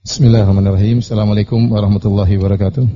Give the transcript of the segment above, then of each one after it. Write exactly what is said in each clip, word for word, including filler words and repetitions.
Bismillahirrahmanirrahim. Assalamualaikum warahmatullahi wabarakatuh.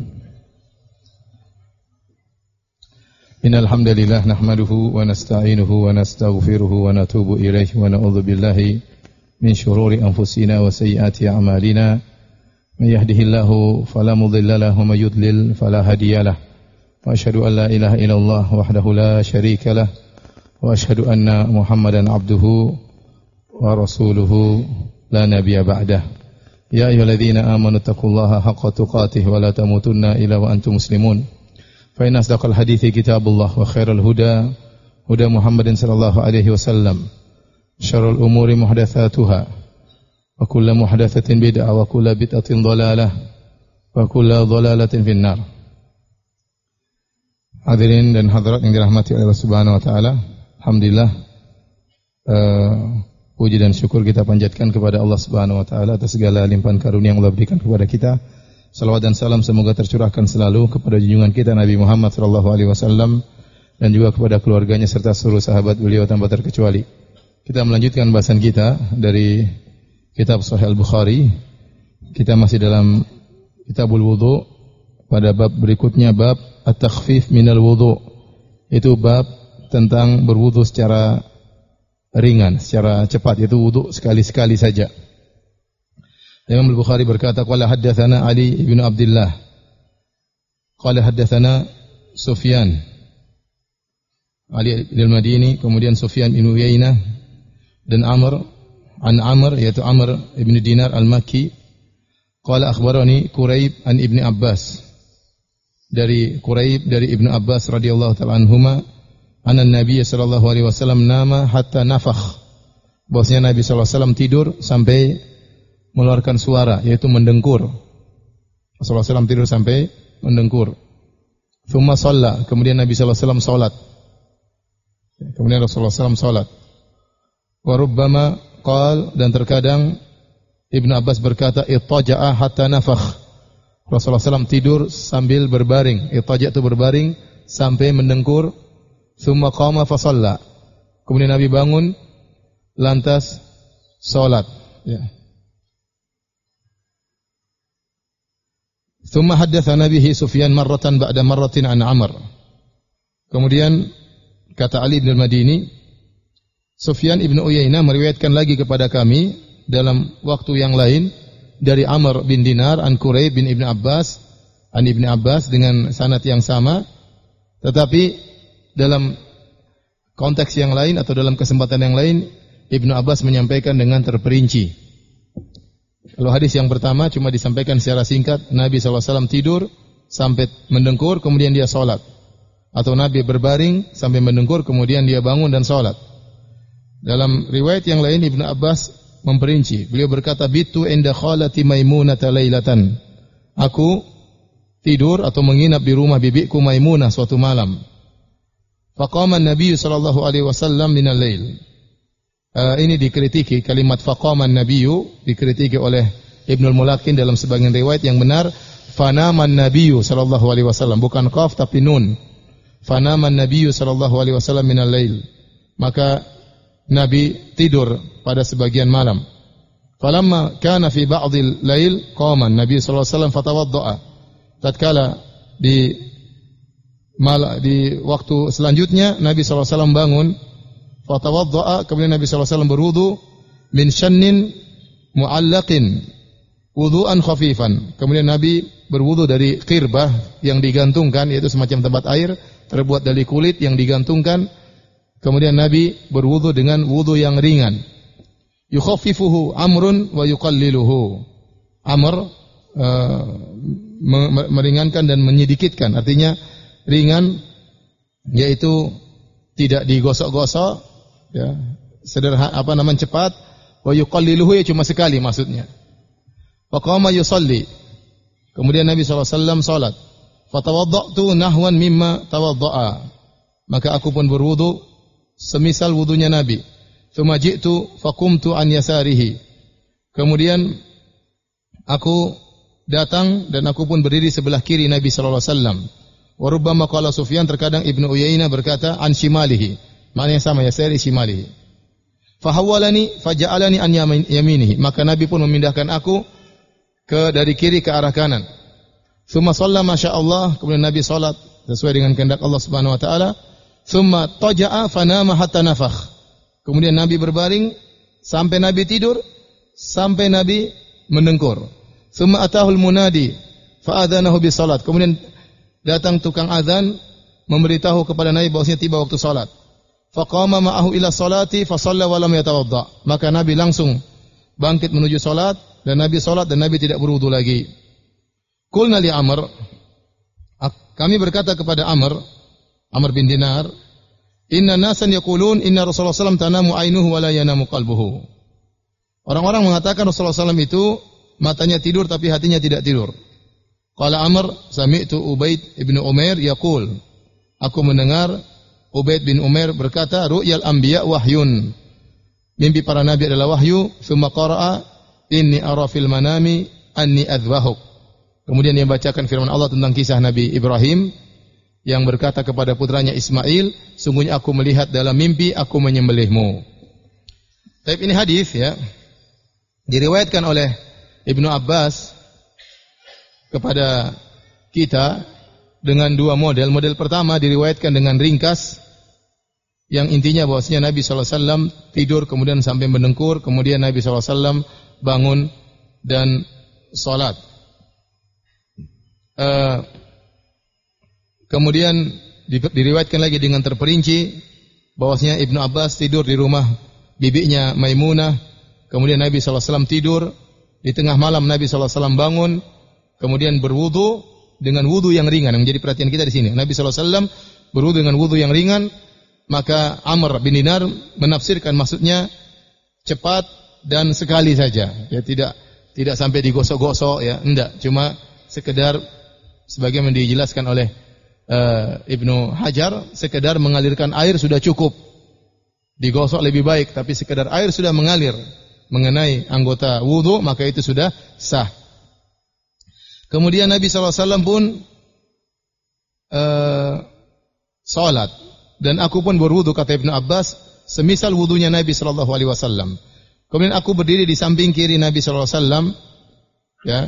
Innal hamdalillah nahmaduhu wa nasta'inuhu wa nastaghfiruhu wa natubu ilaihi wa na'udzu billahi min shururi anfusina wa sayyiati a'malina. May yahdihillahu fala mudilla lahu wa may yudlil fala hadiyalah. Wa asyhadu an la ilaha illallah wahdahu la syarika lah wa asyhadu anna Muhammadan abduhu wa rasuluhu la nabiyya ba'dah. Ya ayyuhalladzina amanu taqullaha haqqa tuqatih wa la tamutunna illa wa antum muslimun. Fa inna asdaqal hadithi kitabullah wa khairal huda huda Muhammadin sallallahu alaihi wasallam. Syarrul umuri muhdatsatuha wa kullu muhdatsatin bid'ah wa kullu bid'atin dhalalah wa kullu dhalalatin finnar. Hadirin dan hadirat yang dirahmati oleh Allah Subhanahu wa taala, alhamdulillah uh, puji dan syukur kita panjatkan kepada Allah Subhanahu wa taala atas segala limpahan karunia yang Allah berikan kepada kita. Salawat dan salam semoga tercurahkan selalu kepada junjungan kita Nabi Muhammad sallallahu alaihi wasallam dan juga kepada keluarganya serta seluruh sahabat beliau tanpa terkecuali. Kita melanjutkan bahasan kita dari kitab Sahih Al-Bukhari. Kita masih dalam Kitabul Wudu pada bab berikutnya, bab At-Takhfif minal Wudu. Itu bab tentang berwudu secara ringan, secara cepat, yaitu wudu sekali-sekali saja. Imam Al-Bukhari berkata, qala haddatsana Ali bin Abdullah, qala haddatsana Sufyan, Ali al-Madini, kemudian Sufyan bin Uyainah dan Amr an Amr, yaitu Amr ibn Dinar al-Makki, qala akhbarani Quraib an Ibni Abbas, dari Quraib dari Ibnu Abbas radhiyallahu ta'ala anhuma, anna Nabi sallallahu alaihi wasallam nama hatta nafakh. Bahwasanya Nabi sallallahu alaihi wasallam tidur sampai mengeluarkan suara, yaitu mendengkur. Rasulullah sallallahu alaihi wasallam tidur sampai mendengkur. Tsumma shalla, kemudian Nabi sallallahu alaihi wasallam salat. Kemudian Rasulullah sallallahu alaihi wasallam salat. Wa rubbama qala, dan terkadang Ibnu Abbas berkata ittaja'a hatta nafakh. Rasulullah sallallahu alaihi wasallam tidur sambil berbaring. Ittaja' itu berbaring sampai mendengkur. Tsumma qama fa shalla. Kemudian Nabi bangun lantas salat, ya. Tsumma haddatsana bihi Sufyan marratan ba'da marratin an Amr. Kemudian kata Ali bin Al-Madini, Sufyan ibn Uyainah meriwayatkan lagi kepada kami dalam waktu yang lain dari Amr bin Dinar an Quraib bin Ibn Abbas an Ibn Abbas dengan sanad yang sama, tetapi dalam konteks yang lain atau dalam kesempatan yang lain Ibnu Abbas menyampaikan dengan terperinci. Kalau hadis yang pertama cuma disampaikan secara singkat, Nabi sallallahu alaihi wasallam tidur sampai mendengkur kemudian dia salat, atau Nabi berbaring sampai mendengkur kemudian dia bangun dan salat. Dalam riwayat yang lain Ibnu Abbas memperinci. Beliau berkata, bitu inda khalati Maimunah lailatan. Aku tidur atau menginap di rumah bibiku Maimunah suatu malam. Faqama an-nabiy sallallahu alaihi wasallam min al-lail. Uh, ini dikritiki, kalimat faqama an-nabiy dikritiki oleh Ibnul Mulakin dalam sebagian riwayat. Yang benar fanama an-nabiy sallallahu alaihi wasallam, bukan qaf tapi nun. Fanama an-nabiy sallallahu alaihi wasallam min al-lail. Maka Nabi tidur pada sebagian malam. Falamma kana fi ba'dil lail qama an-nabiy sallallahu alaihi wasallam fatawaddaa. Tatkala di Malah di waktu selanjutnya Nabi sallallahu alaihi wasallam bangun, fatawaddaa, kemudian Nabi sallallahu alaihi wasallam berwudu min syannin mu'allaqin wudu'an khafifan. Kemudian Nabi berwudu dari qirbah yang digantungkan, yaitu semacam tempat air terbuat dari kulit yang digantungkan. Kemudian Nabi berwudu dengan wudu yang ringan. Yukhaffifuhu Amrun wa yuqalliluhu. Amr uh, meringankan dan menyedikitkan, artinya ringan, yaitu tidak digosok-gosok, ya, sederhana, apa namanya, cepat. Wa yuqalliluhu, ya cuma sekali maksudnya. Wa qama yusalli. Kemudian Nabi sallallahu alaihi wasallam salat. Fatawaddatu nahwan mimma tawaddaa. Maka aku pun berwudu semisal wudunya Nabi. Tsumma ji'tu faqumtu an yasarihi. Kemudian aku datang dan aku pun berdiri sebelah kiri Nabi sallallahu alaihi wasallam. Wa rubbama qala Sufyan, terkadang Ibnu Uyainah berkata an shimalihi. Maknanya sama, ya, sari shimalihi. Fahawwalani faja'alani an yaminihi. Maka Nabi pun memindahkan aku ke dari kiri ke arah kanan. Tsumma shalla masyaallah, kemudian Nabi salat sesuai dengan kehendak Allah Subhanahu wa taala. Tsumma taja'a fanama hatta nafakh. Kemudian Nabi berbaring sampai Nabi tidur, sampai Nabi mendengkur. Tsumma atahul munadi fa adzanahu bis salat. Kemudian datang tukang azan memberitahu kepada Nabi bahwasanya tiba waktu salat. Faqama ma'ahu ila salati fa shalla wa lam yatawadda. Maka Nabi langsung bangkit menuju salat dan Nabi salat dan Nabi tidak berwudu lagi. Qulna li Amr, kami berkata kepada Amr, Amr bin Dinar, inna nasan yaqulun inna Rasulullah sallallahu alaihi wasallam tanamu ainuhu wa la yanamu qalbuhu. Orang-orang mengatakan Rasulullah sallallahu alaihi wasallam itu matanya tidur tapi hatinya tidak tidur. Qala Amr, sami'tu Ubaid ibn Umair yaqul, aku mendengar Ubaid bin Umair berkata, ru'yal anbiya wahyun. Mimpi para nabi adalah wahyu. Tsumma qara'a inni ara fil manami anni adzbahuk. Kemudian dia bacakan firman Allah tentang kisah Nabi Ibrahim yang berkata kepada putranya Ismail, sungguhnya aku melihat dalam mimpi aku menyembelihmu. Tapi ini hadis ya, diriwayatkan oleh Ibnu Abbas kepada kita dengan dua model. Model pertama diriwayatkan dengan ringkas, yang intinya bahwasanya Nabi sallallahu alaihi wasallam tidur kemudian sampai mendengkur, kemudian Nabi sallallahu alaihi wasallam bangun dan salat. Uh, kemudian di, diriwayatkan lagi dengan terperinci bahwasanya Ibnu Abbas tidur di rumah bibinya Maimunah, kemudian Nabi sallallahu alaihi wasallam tidur, di tengah malam Nabi sallallahu alaihi wasallam bangun, kemudian berwudu dengan wudu yang ringan. Yang menjadi perhatian kita di sini, Nabi sallallahu alaihi wasallam berwudu dengan wudu yang ringan. Maka Amr bin Dinar menafsirkan maksudnya cepat dan sekali saja, ya tidak tidak sampai digosok-gosok ya, enggak, cuma sekedar sebagaimana dijelaskan oleh uh, Ibnu Hajar, sekedar mengalirkan air sudah cukup. Digosok lebih baik, tapi sekedar air sudah mengalir mengenai anggota wudu, maka itu sudah sah. Kemudian Nabi sallallahu alaihi wasallam pun uh, salat, dan aku pun berwudu, kata Ibnu Abbas, semisal wudunya Nabi sallallahu alaihi wasallam. Kemudian aku berdiri di samping kiri Nabi sallallahu alaihi wasallam, ya.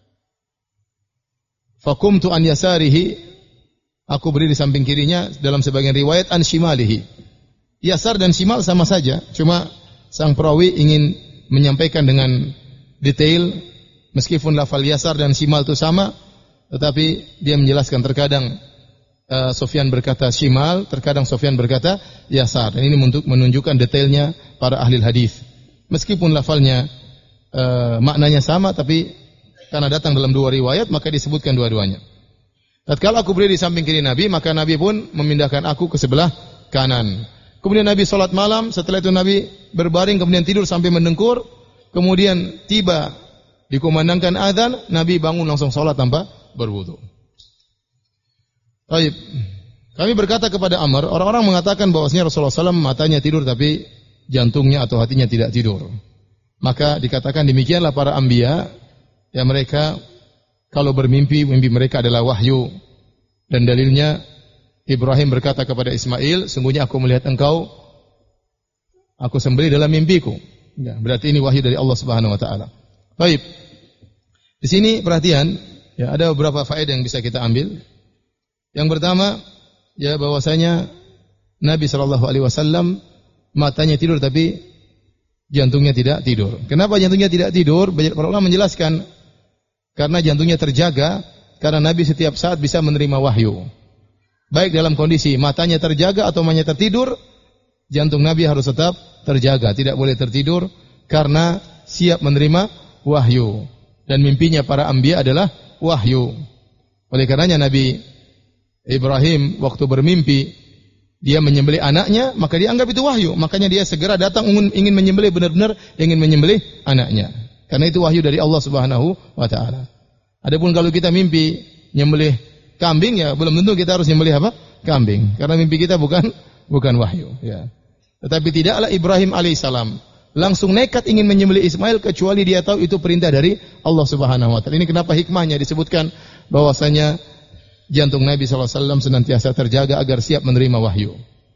Faqumtu an yasarihi, aku berdiri di samping kirinya, dalam sebagian riwayat an shimalihi. Yasar dan shimal sama saja, cuma sang perawi ingin menyampaikan dengan detail, meskipun lafal yasar dan shimal itu sama, tetapi dia menjelaskan terkadang uh, Sufyan berkata shimal, terkadang Sufyan berkata yasar. Dan ini untuk menunjukkan detailnya para ahli hadis. Meskipun lafalnya uh, maknanya sama, tapi karena datang dalam dua riwayat, maka disebutkan dua-duanya. Tatkala aku berdiri di samping kiri Nabi, maka Nabi pun memindahkan aku ke sebelah kanan. Kemudian Nabi salat malam, setelah itu Nabi berbaring, kemudian tidur sampai mendengkur. Kemudian tiba dikumandangkan azan, Nabi bangun langsung salat tanpa berwudu. Baik. Kami berkata kepada Amr, orang-orang mengatakan bahwasanya Rasulullah sallallahu alaihi wasallam matanya tidur tapi jantungnya atau hatinya tidak tidur. Maka dikatakan demikianlah para anbiya. Ya, mereka kalau bermimpi, mimpi mereka adalah wahyu. Dan dalilnya Ibrahim berkata kepada Ismail, sungguhnya aku melihat engkau, aku sembelih dalam mimpiku. Ya, berarti ini wahyu dari Allah Subhanahu wa taala. Baik. Di sini perhatian, ya, ada beberapa faedah yang bisa kita ambil. Yang pertama, ya, bahwasanya Nabi sallallahu alaihi wasallam matanya tidur tapi jantungnya tidak tidur. Kenapa jantungnya tidak tidur? Banyak para ulama menjelaskan, karena jantungnya terjaga, karena Nabi setiap saat bisa menerima wahyu. Baik dalam kondisi matanya terjaga atau matanya tertidur, jantung Nabi harus tetap terjaga, tidak boleh tertidur, karena siap menerima wahyu. Dan mimpinya para anbiya adalah wahyu. Oleh karenanya Nabi Ibrahim waktu bermimpi, dia menyembelih anaknya, maka dia anggap itu wahyu. Makanya dia segera datang ingin menyembelih, benar-benar ingin menyembelih anaknya. Karena itu wahyu dari Allah Subhanahu wa taala. Adapun kalau kita mimpi nyembelih kambing, ya belum tentu kita harus nyembelih apa? Kambing. Karena mimpi kita bukan bukan wahyu, ya. Tetapi tidaklah Ibrahim alaihissalam langsung nekat ingin menyembelih Ismail kecuali dia tahu itu perintah dari Allah Subhanahu wa taala. Ini kenapa hikmahnya disebutkan bahwasanya jantung Nabi sallallahu alaihi wasallam senantiasa terjaga agar siap menerima wahyu.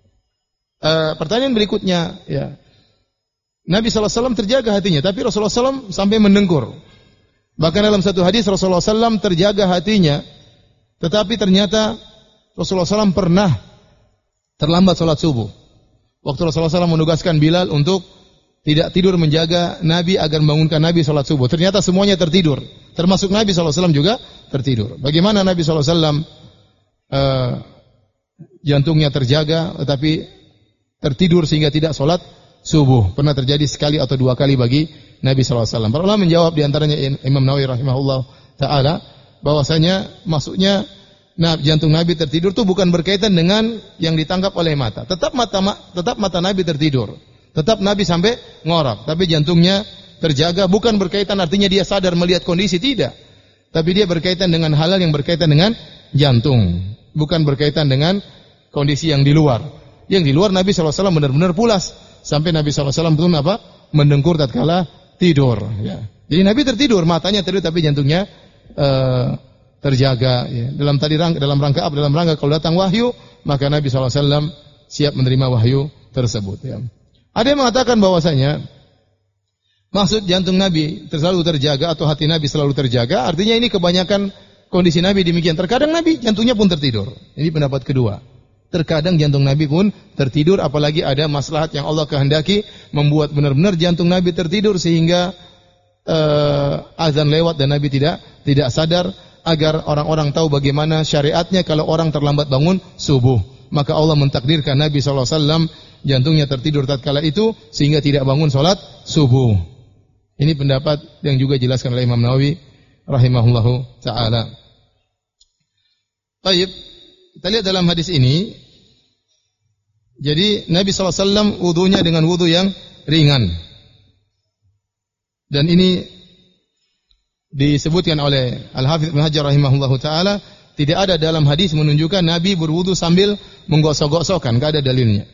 Uh, pertanyaan berikutnya, ya. Nabi sallallahu alaihi wasallam terjaga hatinya, tapi Rasulullah sallallahu alaihi wasallam sampai mendengkur. Bahkan dalam satu hadis Rasulullah shallallahu alaihi wasallam terjaga hatinya, tetapi ternyata Rasulullah shallallahu alaihi wasallam pernah terlambat sholat subuh. Waktu Rasulullah shallallahu alaihi wasallam menugaskan Bilal untuk tidak tidur menjaga Nabi agar membangunkan Nabi sholat subuh. Ternyata semuanya tertidur, termasuk Nabi shallallahu alaihi wasallam juga tertidur. Bagaimana Nabi shallallahu alaihi wasallam uh, jantungnya terjaga, tetapi tertidur sehingga tidak sholat subuh? Pernah terjadi sekali atau dua kali bagi Nabi shallallahu alaihi wasallam. Para ulama menjawab, diantaranya Imam Nawawi rahimahullah taala, bahwasanya maksudnya nah, jantung Nabi tertidur itu bukan berkaitan dengan yang ditangkap oleh mata. Tetap mata tetap mata Nabi tertidur. Tetap Nabi sampai ngorok, tapi jantungnya terjaga, bukan berkaitan artinya dia sadar melihat kondisi, tidak. Tapi dia berkaitan dengan hal-hal yang berkaitan dengan jantung, bukan berkaitan dengan kondisi yang di luar. Yang di luar Nabi shallallahu alaihi wasallam benar-benar pulas, sampai Nabi shallallahu alaihi wasallam pun apa? Mendengkur tatkala tidur, ya. Jadi Nabi tertidur, matanya tertidur tapi jantungnya uh, terjaga, ya. Dalam tadi rangka, dalam rangka apa? Dalam rangka kalau datang wahyu, maka Nabi shallallahu alaihi wasallam siap menerima wahyu tersebut, ya. Ada yang mengatakan bahwasanya maksud jantung Nabi selalu terjaga atau hati Nabi selalu terjaga, artinya ini kebanyakan kondisi Nabi demikian. Terkadang Nabi jantungnya pun tertidur. Ini pendapat kedua. Terkadang jantung Nabi pun tertidur, apalagi ada maslahat yang Allah kehendaki membuat benar-benar jantung Nabi tertidur sehingga uh, azan lewat dan Nabi tidak tidak sadar, agar orang-orang tahu bagaimana syariatnya kalau orang terlambat bangun subuh. Maka Allah mentakdirkan Nabi shallallahu alaihi wasallam jantungnya tertidur tatkala itu sehingga tidak bangun salat subuh. Ini pendapat yang juga dijelaskan oleh Imam Nawawi rahimahullahu taala. Baik, kita lihat dalam hadis ini. Jadi Nabi shallallahu alaihi wasallam wudunya dengan wudu yang ringan. Dan ini disebutkan oleh Al-Hafidz Ibnu Hajar rahimahullahu taala, tidak ada dalam hadis menunjukkan Nabi berwudu sambil menggosok-gosokkan, enggak ada dalilnya.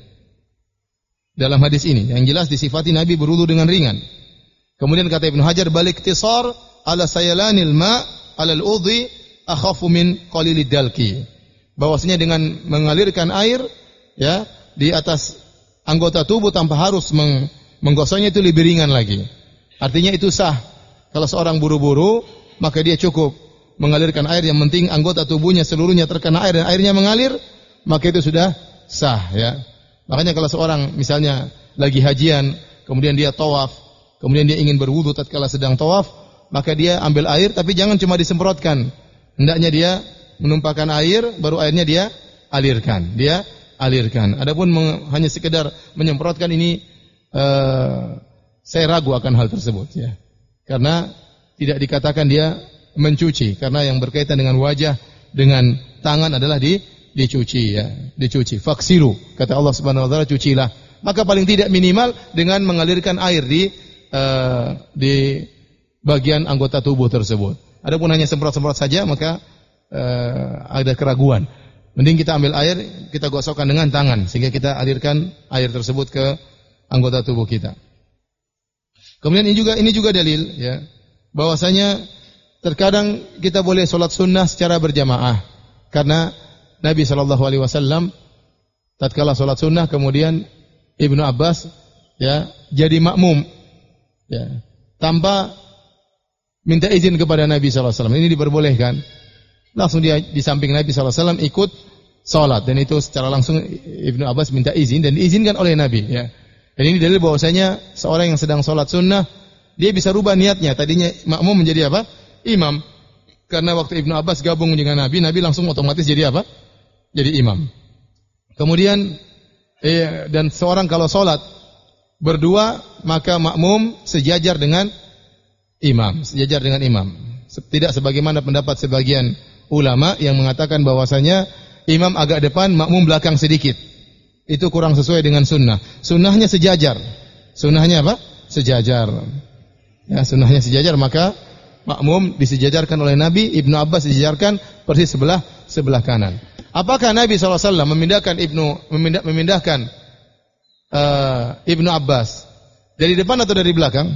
Dalam hadis ini yang jelas disifati Nabi berwudu dengan ringan. Kemudian kata Ibnu Hajar, balik ikhtisar ala sayalanil ma' ala al-udhi akhafu min qalilid dalki. Bahwasanya dengan mengalirkan air, ya, di atas anggota tubuh tanpa harus meng menggosoknya itu lebih ringan lagi. Artinya itu sah. Kalau seorang buru-buru, maka dia cukup mengalirkan air, yang penting anggota tubuhnya seluruhnya terkena air dan airnya mengalir, maka itu sudah sah, ya. Makanya kalau seorang misalnya lagi hajian, kemudian dia tawaf, kemudian dia ingin berwudu tatkala sedang tawaf, maka dia ambil air, tapi jangan cuma disemprotkan. Hendaknya dia menumpahkan air, baru airnya dia alirkan. Dia alirkan. Adapun hanya sekedar menyemprotkan ini, uh, saya ragu akan hal tersebut, ya. Karena tidak dikatakan dia mencuci, karena yang berkaitan dengan wajah, dengan tangan adalah di dicuci, ya, dicuci. Faksilu, kata Allah Subhanahu wa taala, cucilah. Maka paling tidak minimal dengan mengalirkan air di uh, di bagian anggota tubuh tersebut. Adapun hanya semprot-semprot saja, maka uh, ada keraguan. Mending kita ambil air, kita gosokkan dengan tangan sehingga kita alirkan air tersebut ke anggota tubuh kita. Kemudian ini juga ini juga dalil, ya, bahwasanya terkadang kita boleh sholat sunnah secara berjamaah, karena Nabi shallallahu alaihi wasallam tatkala sholat sunnah kemudian Ibnu Abbas, ya, jadi makmum, ya, tanpa minta izin kepada Nabi shallallahu alaihi wasallam. Ini diperbolehkan. Langsung dia di samping Nabi shallallahu alaihi wasallam ikut sholat, dan itu secara langsung Ibnu Abbas minta izin dan diizinkan oleh Nabi, ya. Dan ini dalil bahwasanya seorang yang sedang sholat sunnah dia bisa rubah niatnya. Tadinya makmum menjadi apa? Imam. Karena waktu Ibnu Abbas gabung dengan Nabi, Nabi langsung otomatis jadi apa? Jadi imam. Kemudian eh, dan seorang kalau sholat berdua, maka makmum sejajar dengan imam, sejajar dengan imam. Tidak sebagaimana pendapat sebagian ulama yang mengatakan bahwasanya imam agak depan, makmum belakang sedikit. Itu kurang sesuai dengan sunnah. Sunnahnya sejajar. Sunnahnya apa? Sejajar. Ya, sunnahnya sejajar, maka makmum disejajarkan oleh Nabi, Ibnu Abbas disejajarkan persis sebelah sebelah kanan. Apakah Nabi shallallahu alaihi wasallam memindahkan Ibnu memindah, memindahkan uh, Ibnu Abbas dari depan atau dari belakang?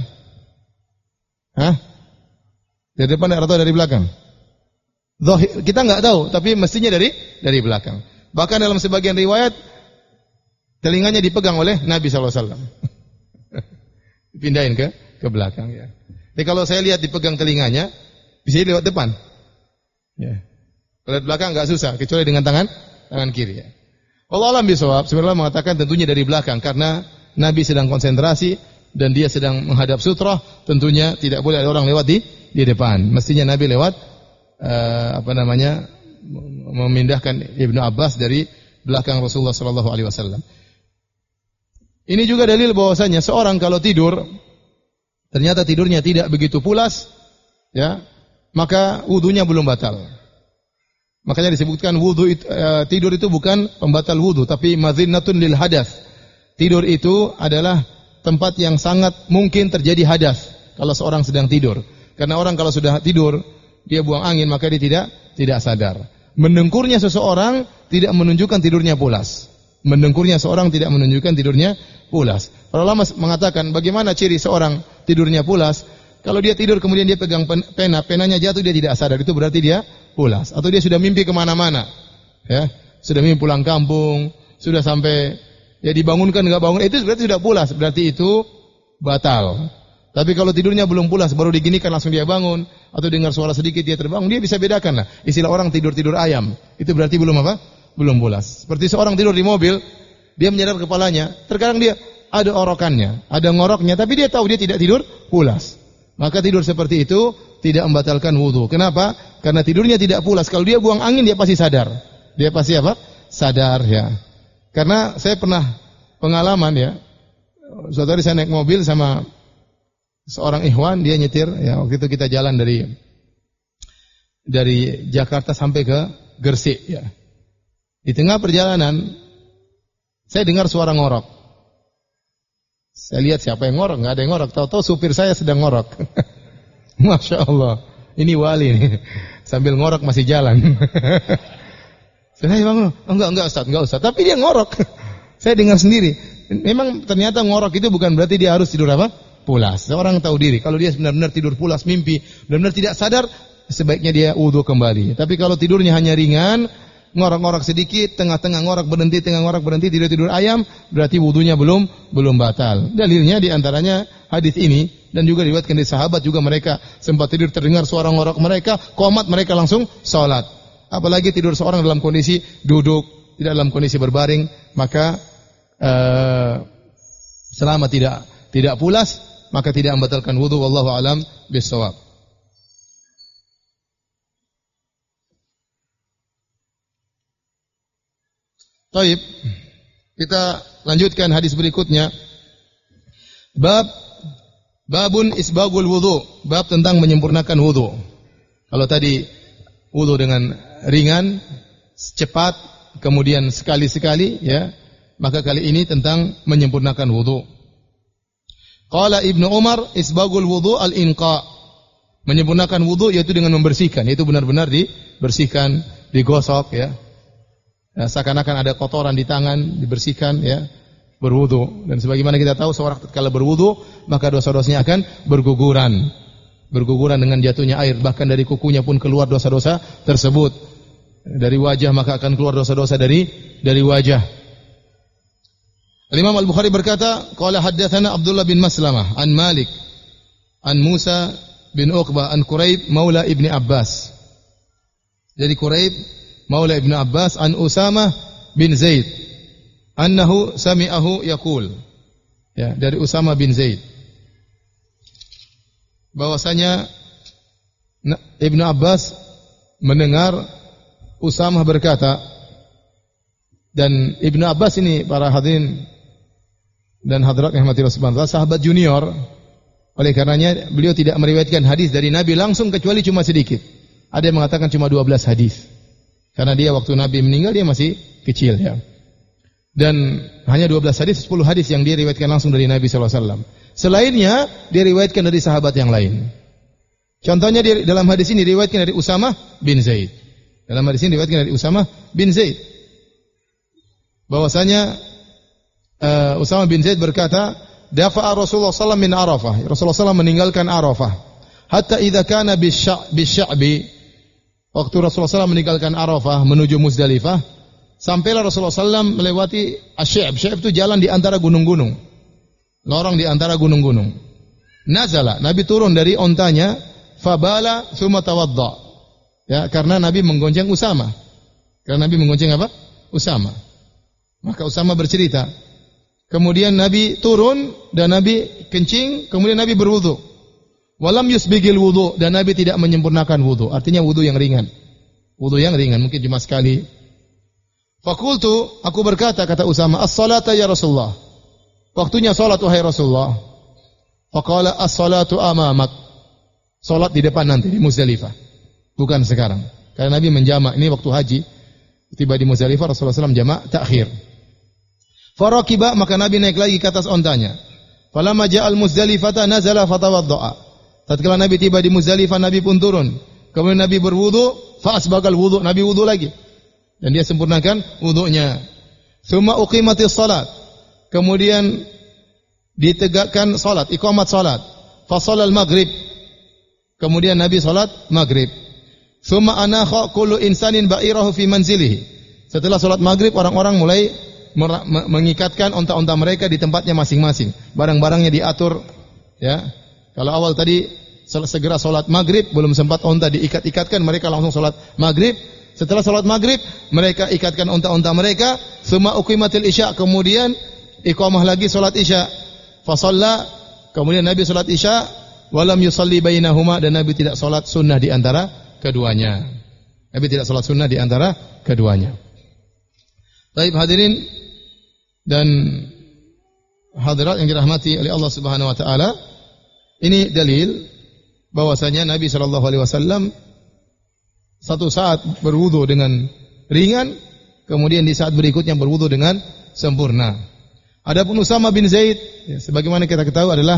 Hah? Dari depan atau dari belakang? Zahir, kita enggak tahu, tapi mestinya dari dari belakang. Bahkan dalam sebagian riwayat telinganya dipegang oleh Nabi shallallahu alaihi wasallam. Dipindahin ke ke belakang, ya. Tapi kalau saya lihat dipegang telinganya, bisa lewat depan. Ya. Kalau di belakang enggak susah, kecuali dengan tangan tangan kiri ya. Allah alam bisawab, sebenarnya mengatakan tentunya dari belakang karena Nabi sedang konsentrasi dan dia sedang menghadap sutrah, tentunya tidak boleh ada orang lewat di di depan. Mestinya Nabi lewat uh, apa namanya memindahkan Ibnu Abbas dari belakang Rasulullah sallallahu alaihi wasallam. Ini juga dalil bahwasanya seorang kalau tidur ternyata tidurnya tidak begitu pulas, ya, maka wudunya belum batal. Makanya disebutkan wudu itu, uh, tidur itu bukan pembatal wudu, tapi madhinnatun lil hadas. Tidur itu adalah tempat yang sangat mungkin terjadi hadas kalau seorang sedang tidur. Karena orang kalau sudah tidur, dia buang angin, maka dia tidak tidak sadar. Mendengkurnya seseorang tidak menunjukkan tidurnya pulas. Mendengkurnya seorang tidak menunjukkan tidurnya pulas. Para ulama mengatakan bagaimana ciri seorang tidurnya pulas? Kalau dia tidur kemudian dia pegang pena, penanya jatuh dia tidak sadar, itu berarti dia pulas. Atau dia sudah mimpi kemana-mana, ya, sudah mimpi pulang kampung, sudah sampai ya dibangunkan enggak bangun, itu berarti sudah pulas, berarti itu batal. Tapi kalau tidurnya belum pulas, baru diginikan langsung dia bangun, atau dengar suara sedikit dia terbangun, dia bisa bedakan lah. Istilah orang tidur-tidur ayam, itu berarti belum apa? Belum pulas. Seperti seorang tidur di mobil, dia menyadap kepalanya, terkadang dia ada orokannya, ada ngoroknya, tapi dia tahu dia tidak tidur pulas. Maka tidur seperti itu tidak membatalkan wudu. Kenapa? Karena tidurnya tidak pulas. Kalau dia buang angin dia pasti sadar. Dia pasti apa? Sadar ya. Karena saya pernah pengalaman ya. Suatu hari saya naik mobil sama seorang ikhwan, dia nyetir ya. Waktu itu kita jalan dari dari Jakarta sampai ke Gresik ya. Di tengah perjalanan saya dengar suara ngorok. Saya lihat siapa yang ngorok, enggak ada yang ngorok. Tahu-tahu supir saya sedang ngorok. Masya Allah, ini wali nih. Sambil ngorok masih jalan. Saya bangun, oh, enggak enggak Ustaz, enggak Ustaz. Tapi dia ngorok. Saya dengar sendiri. Memang ternyata ngorok itu bukan berarti dia harus tidur apa? Pulas. Seorang tahu diri. Kalau dia benar-benar tidur pulas, mimpi, benar-benar tidak sadar, sebaiknya dia wudu kembali. Tapi kalau tidurnya hanya ringan, ngorok-ngorok sedikit, tengah-tengah ngorok berhenti, tengah ngorok berhenti, tidur-tidur ayam, berarti wudunya belum belum batal. Dalilnya di antaranya hadis ini dan juga diriwayatkan dari sahabat juga mereka sempat tidur terdengar suara ngorok mereka, qomat mereka langsung salat. Apalagi tidur seorang dalam kondisi duduk, tidak dalam kondisi berbaring, maka uh, selama tidak tidak pulas, maka tidak membatalkan wudu. Wallahu alam bissawab. Baik, kita lanjutkan hadis berikutnya. Bab babun isbagul wudu, bab tentang menyempurnakan wudu. Kalau tadi wudu dengan ringan, cepat, kemudian sekali-sekali ya, maka kali ini tentang menyempurnakan wudu. Qala Ibnu Umar isbagul wudu al-inqa. Menyempurnakan wudu yaitu dengan membersihkan, yaitu benar-benar dibersihkan, digosok ya. Ya, seakan-akan ada kotoran di tangan, dibersihkan ya, berwudu. Dan sebagaimana kita tahu seorang kalau berwudu, maka dosa-dosanya akan berguguran. Berguguran dengan jatuhnya air, bahkan dari kukunya pun keluar dosa-dosa tersebut. Dari wajah maka akan keluar dosa-dosa dari dari wajah. Imam Al-Bukhari berkata, qala haddatsana Abdullah bin Maslamah an Malik an Musa bin Uqbah an Quraib maula Ibni Abbas. Jadi Quraib maula Ibnu Abbas an Usamah bin Zaid annahu sami'ahu yaqul, ya, dari Usamah bin Zaid bahwasanya Ibnu Abbas mendengar Usamah berkata, dan Ibnu Abbas ini para hadirin dan hadirat yang dirahmati Rasulullah, sahabat junior, oleh karenanya beliau tidak meriwayatkan hadis dari Nabi langsung kecuali cuma sedikit. Ada yang mengatakan cuma dua belas hadis. Karena dia waktu Nabi meninggal dia masih kecil ya. Dan hanya dua belas hadis, sepuluh hadis yang dia riwayatkan langsung dari Nabi sallallahu alaihi wasallam. Selainnya dia riwayatkan dari sahabat yang lain. Contohnya di dalam hadis ini diriwayatkan dari Usamah bin Zaid. Dalam hadis ini diriwayatkan dari Usamah bin Zaid. Bahwasanya uh, Usamah bin Zaid berkata, dafa'a Rasulullah sallallahu alaihi wasallam min Arafah. Rasulullah sallallahu alaihi wasallam meninggalkan Arafah. Hatta idza kana bisya'bi. Waktu Rasulullah sallallahu alaihi wasallam meninggalkan Arafah menuju Muzdalifah, sampailah Rasulullah sallallahu alaihi wasallam melewati Asy-Syi'b. Syi'b itu jalan di antara gunung-gunung. Lorong di antara gunung-gunung. Nazala, Nabi turun dari ontanya, fabala tsumma tawadda. Ya, karena Nabi menggonceng Usama. Karena Nabi menggonceng apa? Usama. Maka Usama bercerita, kemudian Nabi turun dan Nabi kencing, kemudian Nabi berwudu. Walam yusbigil wudu, dan Nabi tidak menyempurnakan wudu. Artinya wudu yang ringan. Wudu yang ringan, mungkin cuma sekali. Fakultu, aku berkata, kata Usama, as-salata ya Rasulullah. Waktunya salat wahai Rasulullah. Faqala as-salatu amamak. Salat di depan nanti di Muzdalifah. Bukan sekarang. Karena Nabi menjamak, ini waktu haji. Tiba di Muzdalifah Rasulullah shallallahu alaihi wasallam jamak takhir. Farakiba, maka Nabi naik lagi ke atas ontanya. Falamma ja'al Muzdalifata nazala fatawadda'a. Tatkala Nabi tiba di Muzdalifah, Nabi pun turun. Kemudian Nabi berwudu, fa'asbagal wudu, Nabi wudu lagi. Dan dia sempurnakan wudunya. Tsumma uqimatis salat. Kemudian ditegakkan salat, iqamat salat. Fa shalal maghrib. Kemudian Nabi salat maghrib. Tsumma anakha kullu insanin ba'irahu fi manzilihi. Setelah salat maghrib, orang-orang mulai mengikatkan onta-onta mereka di tempatnya masing-masing. Barang-barangnya diatur, ya. Kalau awal tadi segera salat maghrib, belum sempat onta diikat-ikatkan, mereka langsung salat maghrib. Setelah salat maghrib, mereka ikatkan onta-onta mereka. Tsumma uqimatil isya, kemudian iqamah lagi salat isya. Fa shalla, kemudian Nabi salat isya, walam yusalli bainahuma, dan Nabi tidak salat sunnah di antara keduanya. Nabi tidak salat sunnah di antara keduanya. Baik hadirin dan hadirat yang dirahmati oleh Allah Subhanahu wa taala, ini dalil bahwasanya Nabi sallallahu alaihi wasallam satu saat berwudu dengan ringan, kemudian di saat berikutnya berwudu dengan sempurna. Adapun Usama bin Zaid, ya, sebagaimana kita ketahui adalah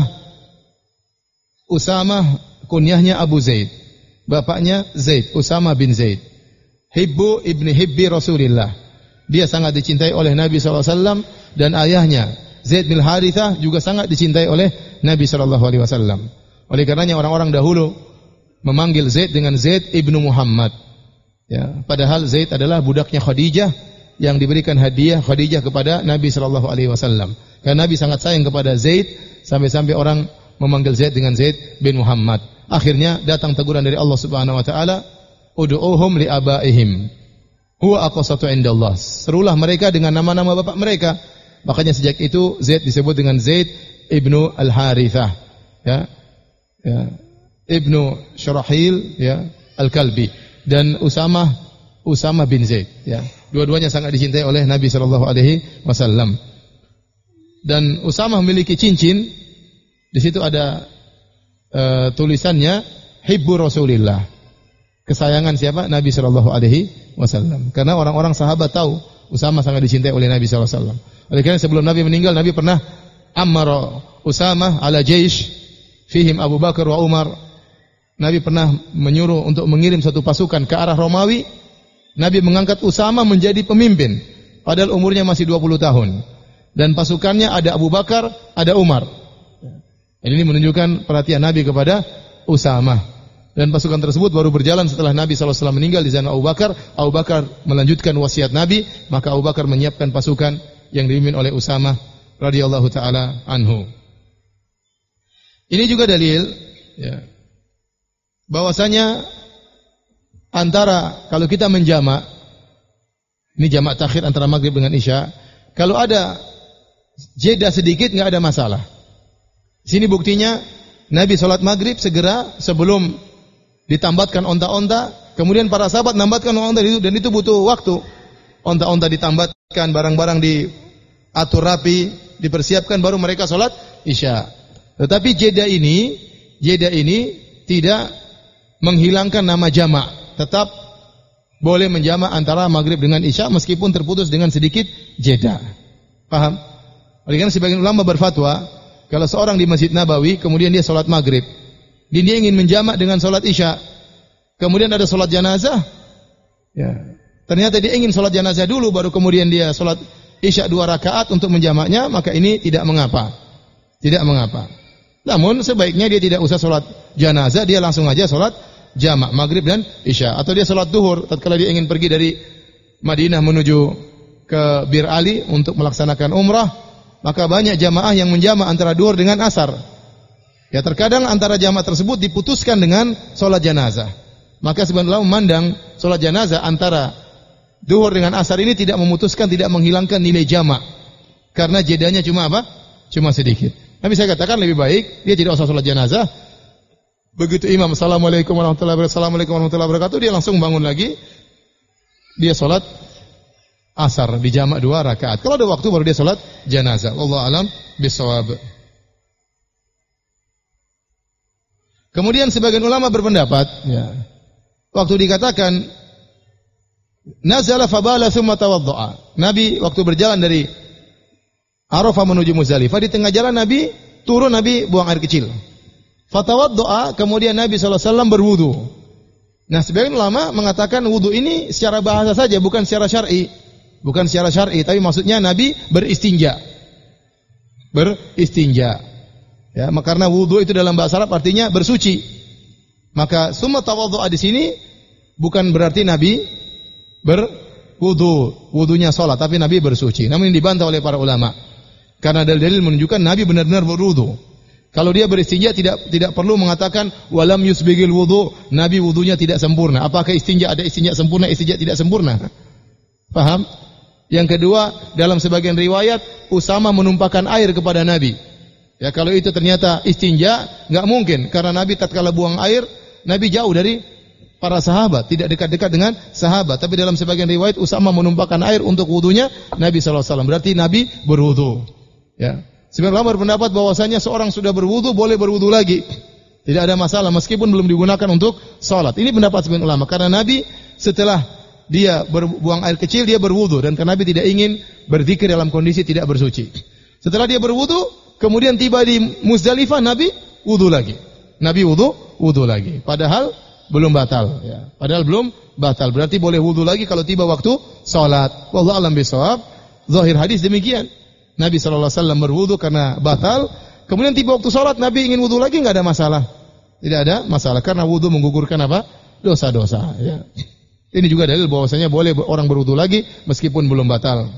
Usama kunyahnya Abu Zaid. Bapaknya Zaid, Usama bin Zaid. Hibbu ibni hibbi Rasulillah. Dia sangat dicintai oleh Nabi sallallahu alaihi wasallam, dan ayahnya Zaid bin Harithah juga sangat dicintai oleh Nabi sallallahu alaihi wasallam. Oleh karenanya orang-orang dahulu memanggil Zaid dengan Zaid ibnu Muhammad. Ya, padahal Zaid adalah budaknya Khadijah yang diberikan hadiah Khadijah kepada Nabi sallallahu alaihi wasallam. Karena Nabi sangat sayang kepada Zaid sampai-sampai orang memanggil Zaid dengan Zaid bin Muhammad. Akhirnya datang teguran dari Allah Subhanahu wa taala, ud'uhum li abaihim huwa aqsatu indallah. Serulah mereka dengan nama-nama bapak mereka. Makanya sejak itu Zaid disebut dengan Zaid ibnu Al-Harithah, ya. Ya. Ibnu Syarahil, ya, Al-Kalbi, dan Usama Usama bin Zaid, ya. Dua-duanya sangat dicintai oleh Nabi sallallahu alaihi wasallam. Dan Usama memiliki cincin, di situ ada uh, tulisannya Hibbu Rasulillah. Kesayangan siapa? Nabi sallallahu alaihi wasallam. Karena orang-orang sahabat tahu Usama sangat dicintai oleh Nabi sallallahu alaihi wasallam. Oleh karena sebelum Nabi meninggal, Nabi pernah ammara Usama ala jaish fihim Abu Bakar wa Umar. Nabi pernah menyuruh untuk mengirim satu pasukan ke arah Romawi. Nabi mengangkat Usama menjadi pemimpin, padahal umurnya masih dua puluh tahun. Dan pasukannya ada Abu Bakar, ada Umar. Ini menunjukkan perhatian Nabi kepada Usama. Dan pasukan tersebut baru berjalan setelah Nabi sallallahu alaihi wasallam meninggal di zaman Abu Bakar. Abu Bakar melanjutkan wasiat Nabi, maka Abu Bakar menyiapkan pasukan yang dipimpin oleh Usama radhiyallahu taala anhu. Ini juga dalil, ya, bahwasanya antara kalau kita menjamak, ini jamak takhir antara maghrib dengan isya, kalau ada jeda sedikit nggak ada masalah. Sini buktinya Nabi sholat maghrib segera sebelum ditambatkan onta-onta, kemudian para sahabat nambatkan onta itu, dan itu butuh waktu. Onta-onta ditambatkan, barang-barang diatur rapi, dipersiapkan, baru mereka sholat isya. Tetapi jeda ini, jeda ini tidak menghilangkan nama jamak. Tetap boleh menjamak antara maghrib dengan isya meskipun terputus dengan sedikit jeda. Paham? Oleh karena sebagian ulama berfatwa, kalau seorang di Masjid Nabawi kemudian dia sholat maghrib, dan dia ingin menjamak dengan sholat isya, kemudian ada sholat janazah, ya, ternyata dia ingin sholat janazah dulu baru kemudian dia sholat isya dua rakaat untuk menjamaknya, maka ini tidak mengapa, tidak mengapa. Namun sebaiknya dia tidak usah sholat janazah, dia langsung aja sholat jamak maghrib dan isya. Atau dia sholat duhur tatkala dia ingin pergi dari Madinah menuju ke Bir Ali untuk melaksanakan umrah, maka banyak jamaah yang menjamak antara duhur dengan asar. Ya terkadang antara jamaah tersebut diputuskan dengan sholat jenazah. Maka sebagian ulama memandang sholat jenazah antara duhur dengan asar ini tidak memutuskan, tidak menghilangkan nilai jamaah. Karena jedanya cuma apa? Cuma sedikit. Tapi saya katakan lebih baik dia tidak usah sholat jenazah. Begitu imam assalamualaikum warahmatullahi wabarakatuh, assalamualaikum warahmatullahi wabarakatuh, dia langsung bangun lagi. Dia sholat asar di jamak dua rakaat. Kalau ada waktu baru dia sholat jenazah. Wallahu a'lam bishawab. Kemudian sebagian ulama berpendapat, ya, waktu dikatakan nazala fabala thumma tawaddaa. Nabi waktu berjalan dari Arafah menuju Muzdalifah, di tengah jalan Nabi turun, Nabi buang air kecil. Fatawaddaa, kemudian Nabi sallallahu alaihi wasallam berwudu. Nah, sebagian ulama mengatakan wudu ini secara bahasa saja, bukan secara syar'i. Bukan secara syar'i, tapi maksudnya Nabi beristinja. Beristinja. Ya, karena wudu itu dalam bahasa Arab artinya bersuci. Maka summa tawaddu'a di sini bukan berarti Nabi berwudu, wudunya salat, tapi Nabi bersuci. Namun ini dibantah oleh para ulama. Karena dalil-dalil menunjukkan Nabi benar-benar berwudu. Kalau dia beristinja tidak tidak perlu mengatakan walam yusbigil wudu, Nabi wudunya tidak sempurna. Apakah istinja ada istinja sempurna, istinja tidak sempurna? Paham? Yang kedua, dalam sebagian riwayat Usama menumpahkan air kepada Nabi. Ya, kalau itu ternyata istinja, enggak mungkin karena Nabi tatkala buang air, Nabi jauh dari para sahabat, tidak dekat-dekat dengan sahabat. Tapi dalam sebagian riwayat Usama menumpahkan air untuk wudunya Nabi sallallahu alaihi wasallam. Berarti Nabi berwudu. Ya. Sebagian ulama berpendapat bahwasanya seorang sudah berwudu boleh berwudu lagi. Tidak ada masalah meskipun belum digunakan untuk salat. Ini pendapat sebagian ulama karena Nabi setelah dia berbuang air kecil dia berwudu dan karena Nabi tidak ingin berzikir dalam kondisi tidak bersuci. Setelah dia berwudu, kemudian tiba di Muzdalifah, Nabi wudu lagi. Nabi wudu, wudu lagi. Padahal belum batal. Ya. Padahal belum batal. Berarti boleh wudu lagi kalau tiba waktu salat. Wallahu a'lam bishawab. Zahir hadis demikian. Nabi sallallahu alaihi wasallam berwudu karena batal. Kemudian tiba waktu salat, Nabi ingin wudu lagi, enggak ada masalah. Tidak ada masalah karena wudu menggugurkan apa? Dosa-dosa. Ya. Ini juga dalil bahwasanya boleh orang berwudu lagi meskipun belum batal.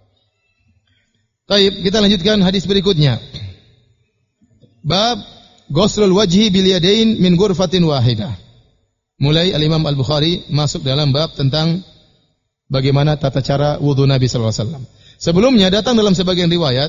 Baik, kita lanjutkan hadis berikutnya. Bab ghuslul wajhi bil yadain min ghurfatin wahidah. Mulai Al-Imam Al-Bukhari masuk dalam bab tentang bagaimana tata cara wudu Nabi sallallahu alaihi wasallam. Sebelumnya datang dalam sebagian riwayat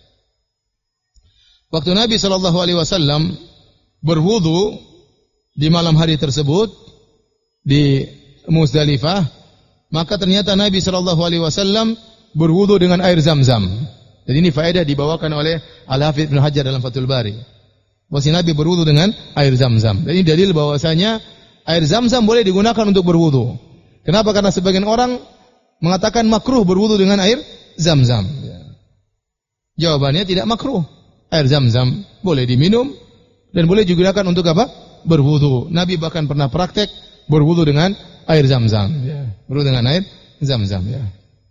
waktu Nabi sallallahu alaihi wasallam berwudu di malam hari tersebut di Muzdalifah, maka ternyata Nabi sallallahu alaihi wasallam berwudu dengan air Zam-Zam. Jadi ini faedah dibawakan oleh Al-Hafidz Ibnu Hajar dalam Fathul Bari. Bahwa Nabi berwudu dengan air Zam-Zam. Dan ini dalil bahwasanya air Zam-Zam boleh digunakan untuk berwudu. Kenapa? Karena sebagian orang mengatakan makruh berwudu dengan air Zam-Zam. Ya. Jawabannya tidak makruh. Air Zam-Zam boleh diminum dan boleh digunakan untuk apa? Berwudu. Nabi bahkan pernah praktek berwudu dengan air Zam-Zam. Ya. Berwudu dengan air Zam-Zam. Ya.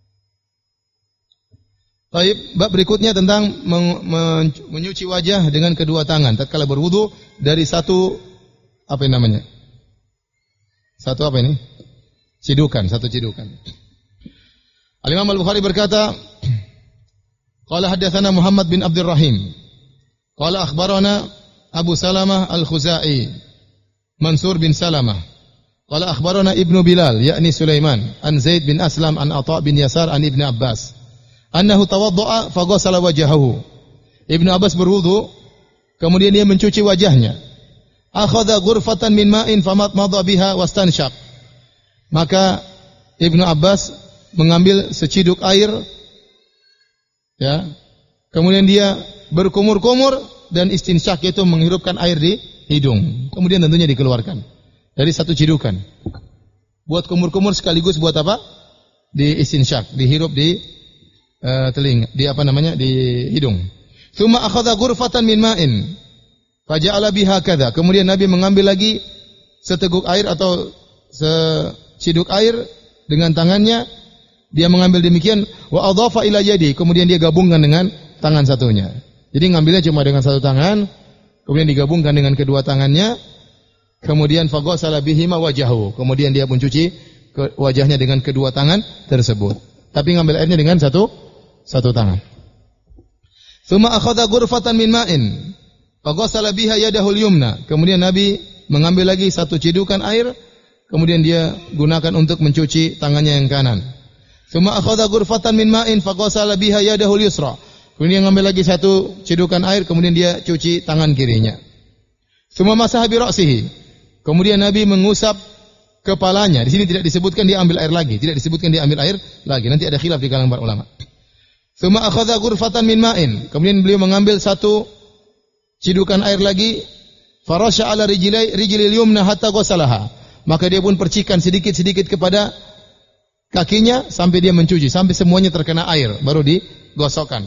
Baik, bab berikutnya tentang men- men- menyuci wajah dengan kedua tangan tatkala berwudu dari satu apa yang namanya? Satu apa ini? Cidukan, satu cidukan. Al-Imam Al-Bukhari berkata, qala haddatsana Muhammad bin Abdul Rahim. Qala akhbarana Abu Salamah Al-Khuzai, Mansur bin Salamah. Qala akhbarana Ibnu Bilal, yakni Sulaiman, an Zaid bin Aslam an Atha bin Yasar an Ibnu Abbas. Annahu tawadda'a fa ghassala wajhahu. Ibnu Abbas berwudu, kemudian dia mencuci wajahnya. Akhadha ghurfatan min ma'in famadmadha biha wastanshaq. Maka Ibnu Abbas mengambil seciduk air, ya. Kemudian dia berkumur-kumur dan istinsyak, yaitu menghirupkan air di hidung. Kemudian tentunya dikeluarkan dari satu cidukan. Buat kumur-kumur sekaligus buat apa? Di istinsyak, dihirup di Uh, telinga, di apa namanya, di hidung. Tsumma akhadha ghurfatan min ma'in faja'ala biha kadza. Kemudian Nabi mengambil lagi seteguk air atau seciduk air dengan tangannya, dia mengambil demikian wa adhafa ila yadi, kemudian dia gabungkan dengan tangan satunya. Jadi ngambilnya cuma dengan satu tangan, kemudian digabungkan dengan kedua tangannya, kemudian faghassala bihima wajahu, kemudian dia mencuci wajahnya dengan kedua tangan tersebut. Tapi ngambil airnya dengan satu satu tangan. Tsumma akhadha ghurfatan min ma'in Faghassala biha yadahul yumna. Kemudian Nabi mengambil lagi satu cidukan air, kemudian dia gunakan untuk mencuci tangannya yang kanan. Tsumma akhadha ghurfatan min ma'in faghassala biha yadahul yusra. Kemudian dia mengambil lagi satu cidukan air, kemudian dia cuci tangan kirinya. Tsumma masaha bi ra'sihi. Kemudian Nabi mengusap kepalanya. Di sini tidak disebutkan dia ambil air lagi, tidak disebutkan dia ambil air lagi. Nanti ada khilaf di kalangan para ulama. Tsumma akhadha ghurfatan min ma'in. Kemudian beliau mengambil satu cidukan air lagi, farasha ala rijlai rijlil yumna hatta ghassalaha. Maka dia pun percikan sedikit-sedikit kepada kakinya sampai dia mencuci, sampai semuanya terkena air, baru digosokkan.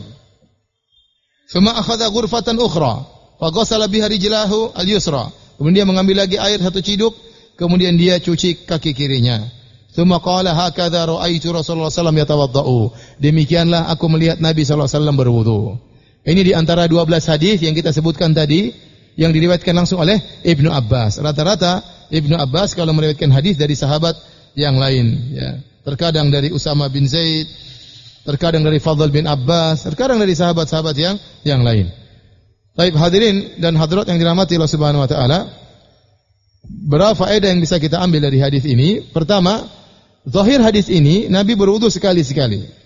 Tsumma akhadha ghurfatan ukhra, fa ghassala biha rijlahu al-yusra. Kemudian dia mengambil lagi air satu ciduk, kemudian dia cuci kaki kirinya. Tsumma qala hakadha ra'aitu Rasulullah sallallahu alaihi wasallam yatawaddau. Demikianlah aku melihat Nabi sallallahu alaihi wasallam berwudu. Ini di antara dua belas hadis yang kita sebutkan tadi yang diriwayatkan langsung oleh Ibnu Abbas. Rata-rata Ibnu Abbas kalau meriwayatkan hadis dari sahabat yang lain, ya. Terkadang dari Usama bin Zaid, terkadang dari Fadl bin Abbas, terkadang dari sahabat-sahabat yang yang lain. Baik hadirin dan hadirat yang dirahmati Allah Subhanahu wa taala, berapa faedah yang bisa kita ambil dari hadis ini? Pertama, zahir hadis ini Nabi berwudu sekali-sekali.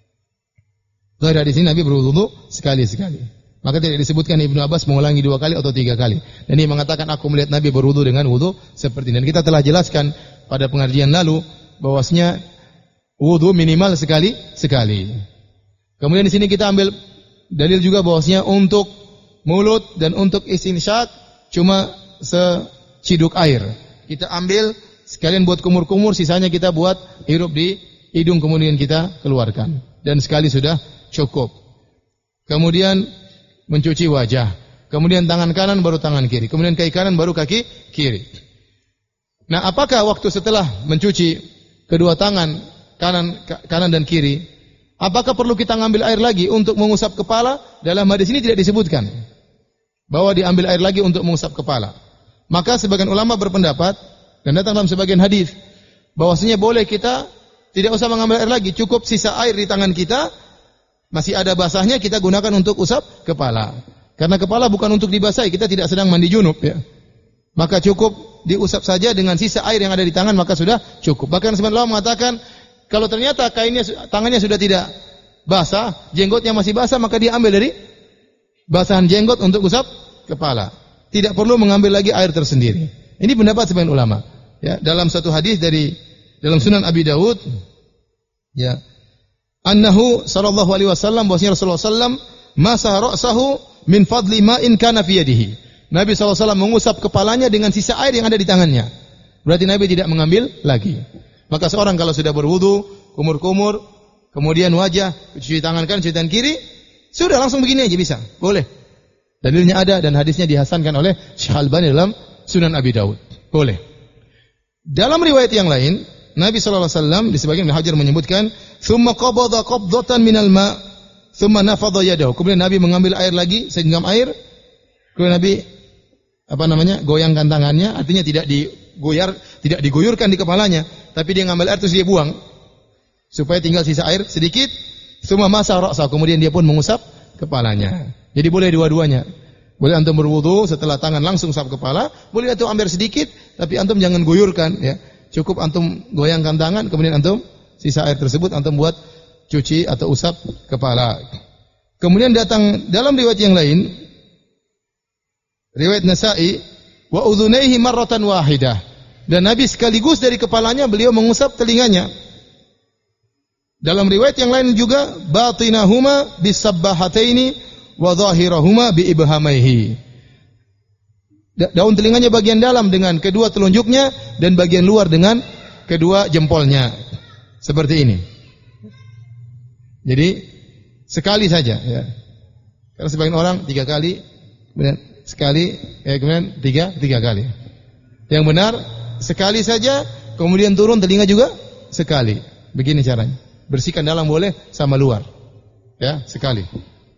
Zahir hadis ini Nabi berwudu sekali-sekali. Maka tidak disebutkan Ibnu Abbas mengulangi dua kali atau tiga kali. Dan ini mengatakan aku melihat Nabi berwudu dengan wudu seperti ini. Dan kita telah jelaskan pada pengajian lalu bahwasanya wudu minimal sekali sekali. Kemudian di sini kita ambil dalil juga bahwasanya untuk mulut dan untuk istinsyak cuma seciduk air. Kita ambil sekalian buat kumur-kumur, sisanya kita buat hirup di hidung kemudian kita keluarkan. Dan sekali sudah cukup. Kemudian mencuci wajah. Kemudian tangan kanan baru tangan kiri. Kemudian kaki kanan baru kaki kiri. Nah, apakah waktu setelah mencuci kedua tangan kanan kanan dan kiri, apakah perlu kita ngambil air lagi untuk mengusap kepala? Dalam hadis ini tidak disebutkan bahwa diambil air lagi untuk mengusap kepala. Maka sebagian ulama berpendapat dan datang dalam sebagian hadis bahwasanya boleh kita tidak usah mengambil air lagi, cukup sisa air di tangan kita masih ada basahnya kita gunakan untuk usap kepala. Karena kepala bukan untuk dibasahi, kita tidak sedang mandi junub ya. Maka cukup diusap saja dengan sisa air yang ada di tangan maka sudah cukup. Bahkan sebagian ulama mengatakan kalau ternyata kainnya tangannya sudah tidak basah, jenggotnya masih basah, maka dia ambil dari basahan jenggot untuk usap kepala. Tidak perlu mengambil lagi air tersendiri. Ini pendapat sebagian ulama. Ya, dalam satu hadis dari dalam Sunan Abi Dawud, ya, annahu sallallahu alaihi wasallam bahwasanya Rasulullah sallallahu alaihi wasallam masaha ra'sahu min fadli ma'in kana fi yadihi. Nabi sallallahu alaihi wasallam mengusap kepalanya dengan sisa air yang ada di tangannya. Berarti Nabi tidak mengambil lagi. Maka seorang kalau sudah berwudu, kumur-kumur, kemudian wajah, cuci tangan kanan, cuci tangan kiri, sudah langsung begini aja bisa. Boleh. Dalilnya ada dan hadisnya dihasankan oleh Syekh Albani dalam Sunan Abi Dawud. Boleh. Dalam riwayat yang lain, Nabi sallallahu alaihi wasallam di sebagian Ibnu Hajar menyebutkan, "Tsumma qabada qabdatan minal ma', tsumma nafadha yadahu." Kemudian Nabi mengambil air lagi, segenggam air. Kemudian Nabi apa namanya? goyangkan tangannya, artinya tidak digoyar, tidak diguyurkan di kepalanya, tapi dia ngambil air terus dia buang supaya tinggal sisa air sedikit. Tsumma masaha ra'sahu, kemudian dia pun mengusap kepalanya. Jadi boleh dua-duanya. Boleh antum berwudu setelah tangan langsung usap kepala, boleh antum ambil sedikit, tapi antum jangan guyurkan ya. Cukup antum goyangkan tangan, kemudian antum sisa air tersebut antum buat cuci atau usap kepala. Kemudian datang dalam riwayat yang lain, riwayat Nasa'i, wa udhunaihi marratan wahidah. Dan Nabi sekaligus dari kepalanya beliau mengusap telinganya. Dalam riwayat yang lain juga, batinahuma bisabbahataini wa dhahirahuma biibhamaihi. Daun telinganya bagian dalam dengan kedua telunjuknya dan bagian luar dengan kedua jempolnya. Seperti ini. Jadi sekali saja ya. Karena sebagian orang tiga kali, kemudian sekali, ya, kemudian tiga, tiga kali. Yang benar sekali saja, kemudian turun telinga juga sekali. Begini caranya. Bersihkan dalam boleh sama luar. Ya, sekali.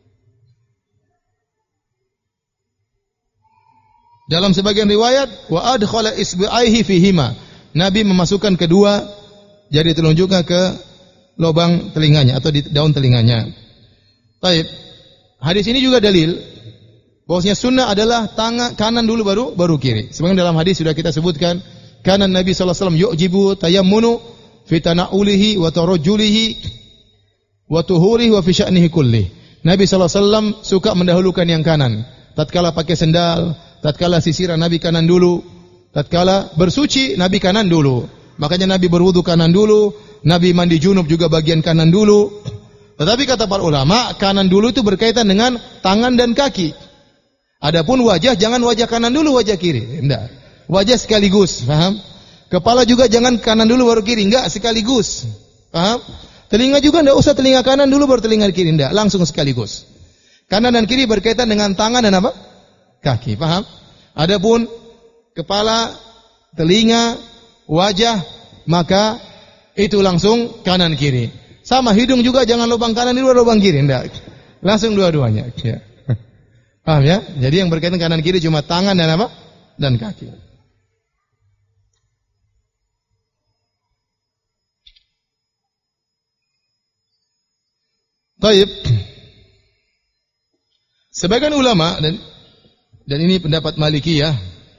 Dalam sebagian riwayat, wa adkhala isbi'aihi fihima. Nabi memasukkan kedua jari telunjuknya ke lubang telinganya atau di daun telinganya. Baik. Hadis ini juga dalil Bahwasanya sunnah adalah tangan kanan dulu baru baru kiri. Sebagaimana dalam hadis sudah kita sebutkan, kanan Nabi sallallahu alaihi wasallam yu'jibu tayammunu fi tana'ulihi wa tarajjulihi wa tuhurihi wa fi sya'nihi kulli. Nabi sallallahu alaihi wasallam suka mendahulukan yang kanan. Tatkala pakai sendal, tatkala sisiran Nabi kanan dulu, tatkala bersuci Nabi kanan dulu. Makanya Nabi berwudu kanan dulu, Nabi mandi junub juga bagian kanan dulu. Tetapi kata para ulama, kanan dulu itu berkaitan dengan tangan dan kaki. Adapun wajah, jangan wajah kanan dulu, wajah kiri. Enggak. Wajah sekaligus, paham? Kepala juga jangan kanan dulu baru kiri, enggak, sekaligus. Paham? Telinga juga enggak usah telinga kanan dulu baru telinga kiri, enggak, langsung sekaligus. Kanan dan kiri berkaitan dengan tangan dan apa? Kaki, paham? Adapun kepala, telinga, wajah, maka itu langsung kanan kiri. Sama hidung juga jangan lubang kanan dulu lubang kiri, enggak. Langsung dua-duanya, ya. Paham ya? Jadi yang berkaitan kanan kiri cuma tangan dan apa? Dan kaki. Taib. Sebagian ulama dan dan ini pendapat Malikiyah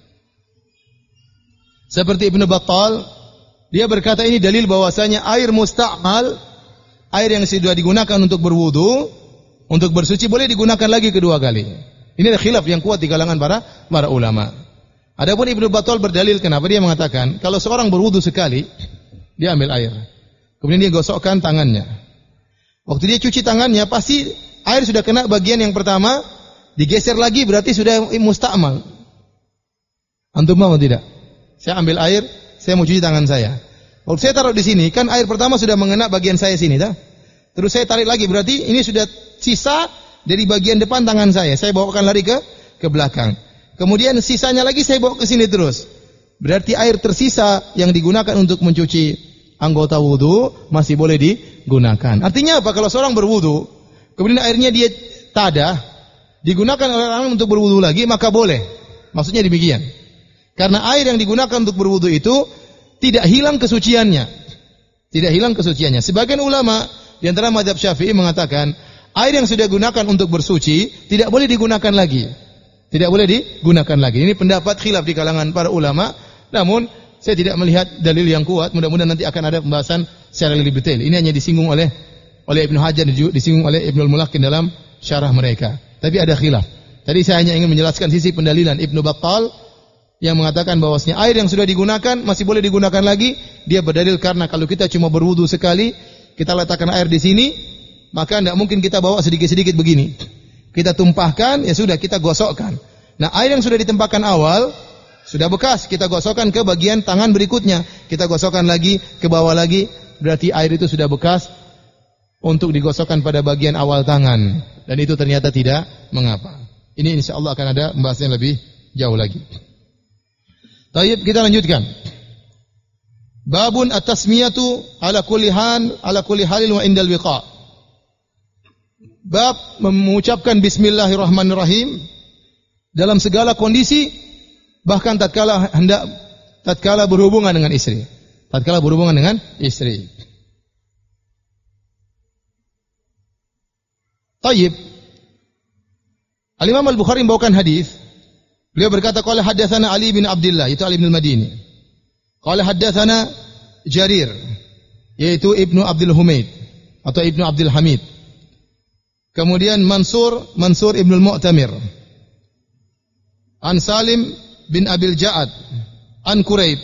seperti Ibnu Battal, dia berkata ini dalil bahwasanya air musta'mal, air yang sudah digunakan untuk berwudu, untuk bersuci boleh digunakan lagi kedua kali. Ini ada khilaf yang kuat di kalangan para para ulama. Adapun Ibnu Battal berdalil, kenapa dia mengatakan kalau seorang berwudu sekali, dia ambil air, kemudian dia gosokkan tangannya. Waktu dia cuci tangannya, pasti air sudah kena bagian yang pertama, digeser lagi berarti sudah musta'mal. Antum mau tidak? Saya ambil air, saya mau cuci tangan saya. Waktu saya taruh di sini, kan air pertama sudah mengena bagian saya sini, dah. Terus saya tarik lagi, berarti ini sudah sisa dari bagian depan tangan saya. Saya bawakan lari ke ke belakang. Kemudian sisanya lagi saya bawa ke sini terus. Berarti air tersisa yang digunakan untuk mencuci anggota wudu masih boleh digunakan. Artinya apa? Kalau seorang berwudu, kemudian airnya dia tadah, digunakan oleh orang untuk berwudu lagi, maka boleh. Maksudnya demikian. Karena air yang digunakan untuk berwudu itu tidak hilang kesuciannya. Tidak hilang kesuciannya. Sebagian ulama di antara mazhab Syafi'i mengatakan air yang sudah digunakan untuk bersuci tidak boleh digunakan lagi. Tidak boleh digunakan lagi. Ini pendapat khilaf di kalangan para ulama. Namun saya tidak melihat dalil yang kuat. Mudah-mudahan nanti akan ada pembahasan secara lebih detail. Ini hanya disinggung oleh oleh Ibnu Hajar, disinggung oleh Ibnu Al-Mulaqqin dalam syarah mereka. Tapi ada khilaf. Tadi saya hanya ingin menjelaskan sisi pendalilan Ibnu Battal yang mengatakan bahwasanya air yang sudah digunakan masih boleh digunakan lagi. Dia berdalil karena kalau kita cuma berwudu sekali, kita letakkan air di sini, maka tidak mungkin kita bawa sedikit-sedikit begini. Kita tumpahkan, ya sudah kita gosokkan. Nah, air yang sudah ditempahkan awal sudah bekas, kita gosokkan ke bagian tangan berikutnya. Kita gosokkan lagi ke bawah lagi, berarti air itu sudah bekas untuk digosokkan pada bagian awal tangan. Dan itu ternyata tidak mengapa. Ini insyaallah akan ada pembahasan lebih jauh lagi. Baik, kita lanjutkan. Babun at-tasmiyatu ala kulli hal ala kulli halin wa indal wiqa. Bab mengucapkan bismillahirrahmanirrahim dalam segala kondisi, bahkan tatkala hendak tatkala berhubungan dengan istri. Tatkala berhubungan dengan istri. Tayyib. Al-Imam Al-Bukhari membawakan hadis. Beliau berkata qala haddatsana Ali bin Abdullah, itu Ali bin Al-Madini. Qala haddatsana Jarir, yaitu Ibnu Abdul Humaid atau Ibnu Abdul Hamid. Kemudian Mansur, Mansur Ibnu Al-Mu'tamir. An Salim bin Abil Ja'ad, an Quraib,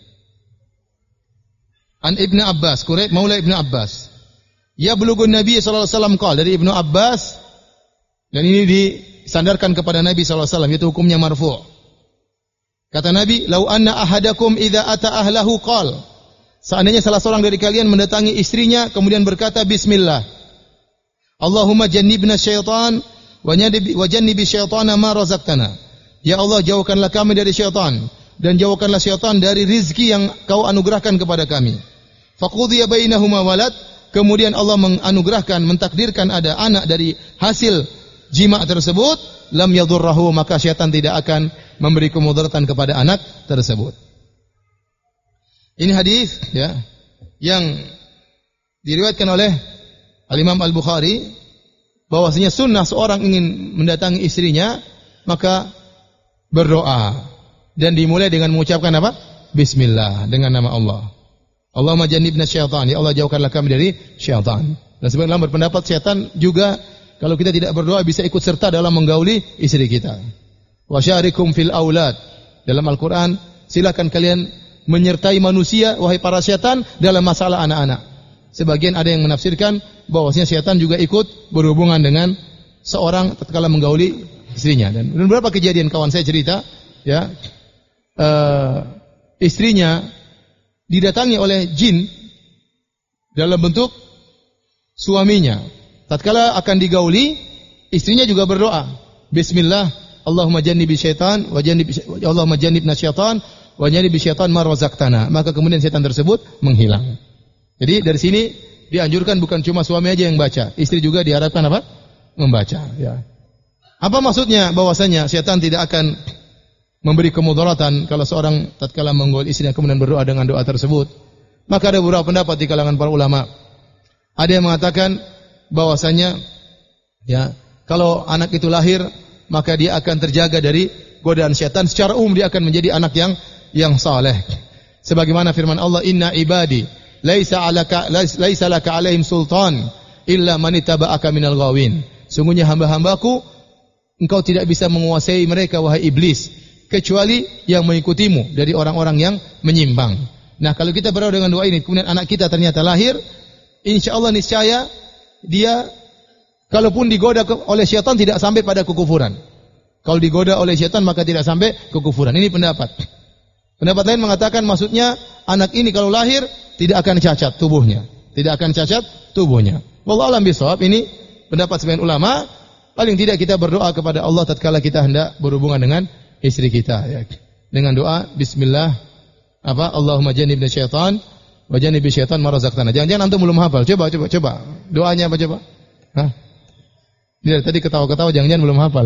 an Ibnu Abbas, Quraib maula Ibnu Abbas. Ya bulugun Nabi sallallahu alaihi wasallam qala, dari Ibnu Abbas, dan ini disandarkan kepada Nabi sallallahu alaihi wasallam, itu hukumnya marfu'. Kata Nabi, "Lau anna ahadakum idza ata ahlahu qala." Seandainya salah seorang dari kalian mendatangi istrinya kemudian berkata bismillah. Allahumma jannibna syaitan wa jannibi syaitana ma razaqtana. Ya Allah, jauhkanlah kami dari syaitan dan jauhkanlah syaitan dari rizki yang kau anugerahkan kepada kami. Faqudhiya bainahuma walad. Kemudian Allah menganugerahkan, mentakdirkan ada anak dari hasil jima tersebut, lam yadurrahu, maka syaitan tidak akan memberi kemudaratan kepada anak tersebut. Ini hadis ya yang diriwayatkan oleh Al-Imam Al-Bukhari bahwasanya sunnah seorang ingin mendatangi istrinya maka berdoa dan dimulai dengan mengucapkan apa? Bismillah, dengan nama Allah. Allahumma jannibna syaitan, ya Allah jauhkanlah kami dari syaitan. Dan sebagian ulama berpendapat syaitan juga kalau kita tidak berdoa bisa ikut serta dalam menggauli istri kita. Wa syarikum fil aulad. Dalam Al-Qur'an, silakan kalian menyertai manusia wahai para syaitan dalam masalah anak-anak. Sebagian ada yang menafsirkan bahwasanya syaitan juga ikut berhubungan dengan seorang tatkala menggauli istrinya. Dan beberapa kejadian kawan saya cerita, ya, uh, istrinya didatangi oleh jin dalam bentuk suaminya. Tatkala akan digauli, istrinya juga berdoa, Bismillah, Allahumma jannibi syaitan wa jannib Allahumma jannibna syaitan wa jannibi syaitan ma razaqtana. Maka kemudian syaitan tersebut menghilang. Jadi dari sini dianjurkan bukan cuma suami aja yang baca, istri juga diharapkan apa? Membaca, ya. Apa maksudnya? Bahwasanya syaitan tidak akan memberi kemudaratan kalau seorang tatkala menggauli istrinya kemudian berdoa dengan doa tersebut. Maka ada beberapa pendapat di kalangan para ulama. Ada yang mengatakan bahwasanya, ya, kalau anak itu lahir maka dia akan terjaga dari godaan syaitan. Secara umum dia akan menjadi anak yang yang saleh. Sebagaimana firman Allah, Inna ibadi laisa alaka laisa laka alaihim sultan illa man ittaba'aka minal ghawin. Sungguhnya hamba-hambaku engkau tidak bisa menguasai mereka wahai iblis kecuali yang mengikutimu dari orang-orang yang menyimpang. Nah, kalau kita berdoa dengan doa ini kemudian anak kita ternyata lahir, insyaallah niscaya dia kalaupun digoda oleh syaitan tidak sampai pada kekufuran. Kalau digoda oleh syaitan maka tidak sampai kekufuran. Ini pendapat. Pendapat lain mengatakan maksudnya anak ini kalau lahir tidak akan cacat tubuhnya, tidak akan cacat tubuhnya. Wallahu a'lam bishawab. Ini pendapat sebagian ulama. Paling tidak kita berdoa kepada Allah tatkala kita hendak berhubungan dengan istri kita, ya. Dengan doa Bismillah, apa? Allahumma jannibna syaitan wa jannibi syaitan ma razaqtana. Jangan-jangan antum belum hafal. Coba coba coba. Doanya apa coba? Hah? Dia tadi ketawa-ketawa jangan-jangan belum hafal.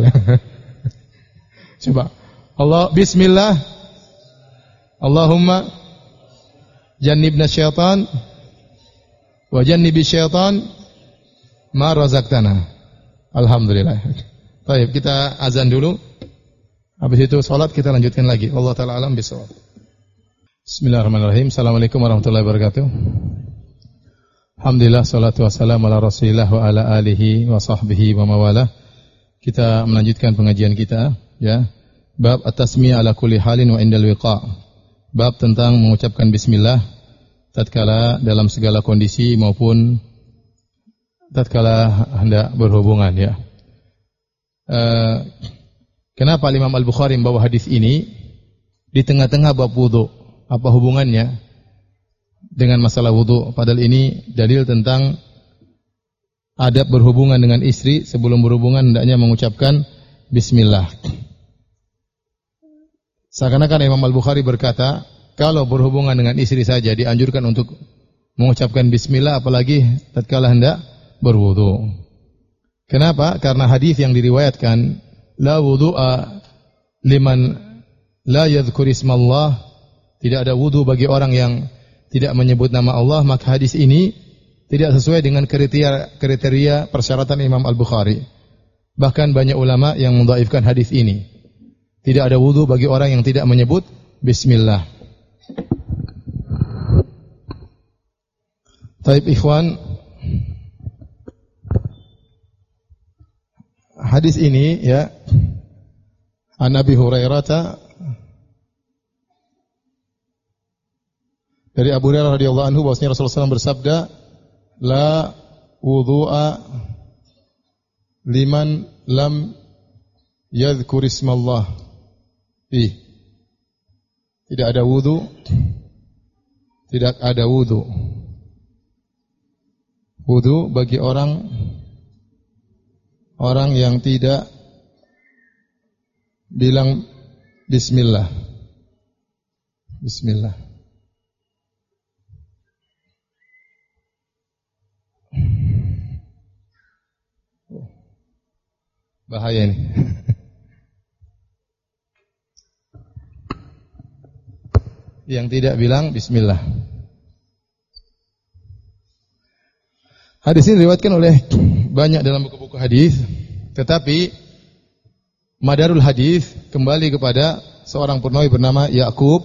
Coba. Allah Bismillah. Allahumma jannibna syaitan wa jannibi syaitan ma razaqtana. Alhamdulillah. Baik, kita azan dulu. Habis itu salat kita lanjutkan lagi. Allah taala alam bisawab. Bismillahirrahmanirrahim. Assalamualaikum warahmatullahi wabarakatuh. Alhamdulillah salatu wassalamu ala Rasulillah wa ala alihi wa sahbihi wa mawalah. Kita melanjutkan pengajian kita, ya. Bab at-tasmiyah ala kulli halin wa indal wiqa'. Bab tentang mengucapkan bismillah tatkala dalam segala kondisi maupun tatkala hendak berhubungan, ya. Uh, kenapa Imam Al-Bukhari membawa hadis ini di tengah-tengah bab wudu? Apa hubungannya dengan masalah wudu? Padahal ini dalil tentang adab berhubungan dengan istri. Sebelum berhubungan hendaknya mengucapkan bismillah. Seakan-akan Imam Al-Bukhari berkata, kalau berhubungan dengan istri saja dianjurkan untuk mengucapkan bismillah, apalagi tatkala hendak berwudu. Kenapa? Karena hadis yang diriwayatkan la wudu'a liman la yadhkur ismallah, tidak ada wudu bagi orang yang tidak menyebut nama Allah, maka hadis ini tidak sesuai dengan kriteria kriteria persyaratan Imam Al-Bukhari. Bahkan banyak ulama yang mendhaifkan hadis ini. Tidak ada wudu bagi orang yang tidak menyebut bismillah. Taib ikhwan, hadis ini, ya, An Abi Hurairah, dari Abu Hurairah radhiyallahu anhu bahwasanya Rasulullah shallallahu alaihi wasallam bersabda, la wudhu'a liman lam yadhkur ismallah. Ih. Tidak ada wudu, tidak ada wudu. Wudu bagi orang orang yang tidak bilang bismillah. Bismillah. Bahaya ini. Yang tidak bilang bismillah. Hadis ini diriwayatkan oleh banyak dalam buku-buku hadis, tetapi madarul hadis kembali kepada seorang perawi bernama Ya'qub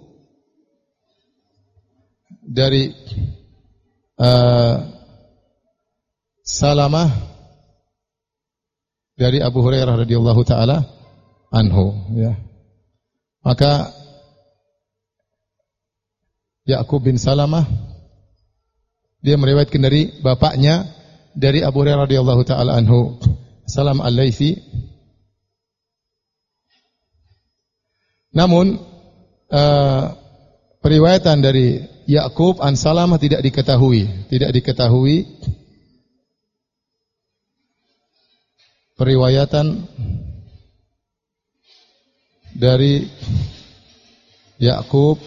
dari uh, Salamah dari Abu Hurairah radhiyallahu taala anhu, ya. Maka Ya'qub bin Salamah dia meriwayatkan dari bapaknya dari Abu Hurairah radhiyallahu taala anhu, Salam al-Laitsi. Namun uh, periwayatan dari Ya'qub an Salamah tidak diketahui, tidak diketahui periwayatan dari Ya'qub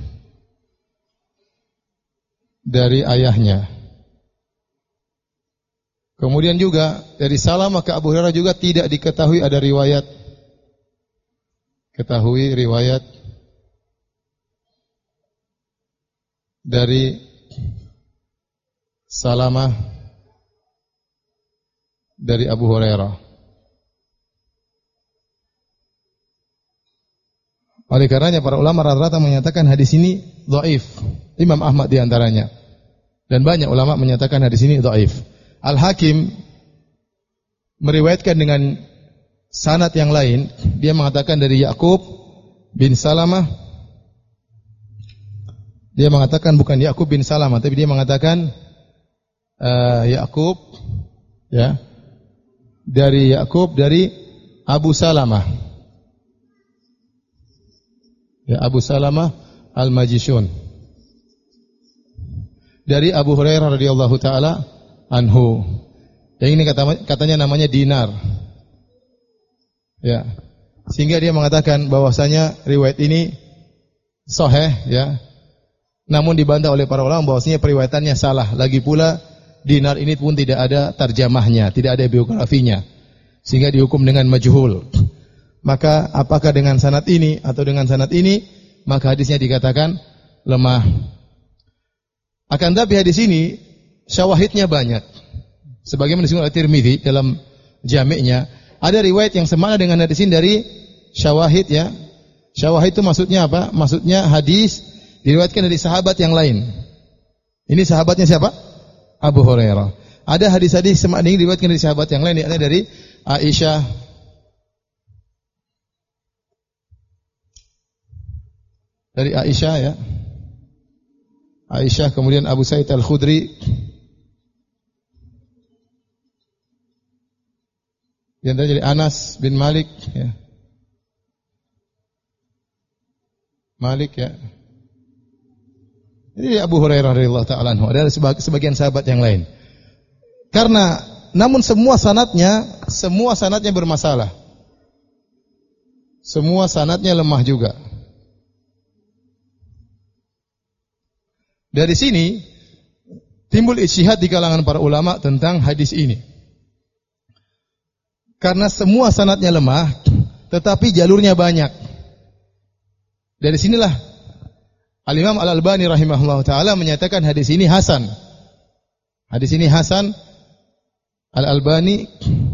dari ayahnya. Kemudian juga dari Salamah ke Abu Hurairah juga tidak diketahui ada riwayat, ketahui riwayat dari Salamah dari Abu Hurairah. Oleh karenanya para ulama rata-rata menyatakan hadis ini dhaif. Imam Ahmad di antaranya. Dan banyak ulama menyatakan hadis ini dhaif. Al-Hakim meriwayatkan dengan sanad yang lain, dia mengatakan dari Ya'qub bin Salamah. Dia mengatakan bukan Ya'qub bin Salamah, tapi dia mengatakan uh, Ya'qub, ya, dari Ya'qub dari Abu Salamah. Ya, Abu Salamah Al-Majishun. Dari Abu Hurairah radhiyallahu taala anhu. Yang ini kata, katanya namanya Dinar. Ya. Sehingga dia mengatakan bahwasanya riwayat ini sahih, ya. Namun dibantah oleh para ulama bahwasanya periwayatannya salah. Lagi pula Dinar ini pun tidak ada tarjamahnya, tidak ada biografinya. Sehingga dihukum dengan majhul. Maka apakah dengan sanad ini atau dengan sanad ini, maka hadisnya dikatakan lemah. Akan tapi hadis ini syawahidnya banyak. Sebagaimana disebut oleh Tirmidzi dalam jami'nya, ada riwayat yang semakna dengan hadis ini dari syawahid, ya. Syawahid itu maksudnya apa? Maksudnya hadis diriwayatkan dari sahabat yang lain. Ini sahabatnya siapa? Abu Hurairah. Ada hadis-hadis semakna ini diriwayatkan dari sahabat yang lain, yakni dari Aisyah, dari Aisyah, ya. Aisyah, kemudian Abu Sa'id Al-Khudri, yang dari Anas bin Malik, ya. Malik, ya. Ini Abu Hurairah radhiyallahu ta'ala anhu. Ada sebagian sahabat yang lain. Karena namun semua sanadnya, semua sanadnya bermasalah. Semua sanadnya lemah juga. Dari sini timbul ijtihad di kalangan para ulama tentang hadis ini. Karena semua sanadnya lemah, tetapi jalurnya banyak. Dari sinilah Al-Imam Al-Albani rahimahullah ta'ala menyatakan hadis ini hasan. Hadis ini hasan. Al-Albani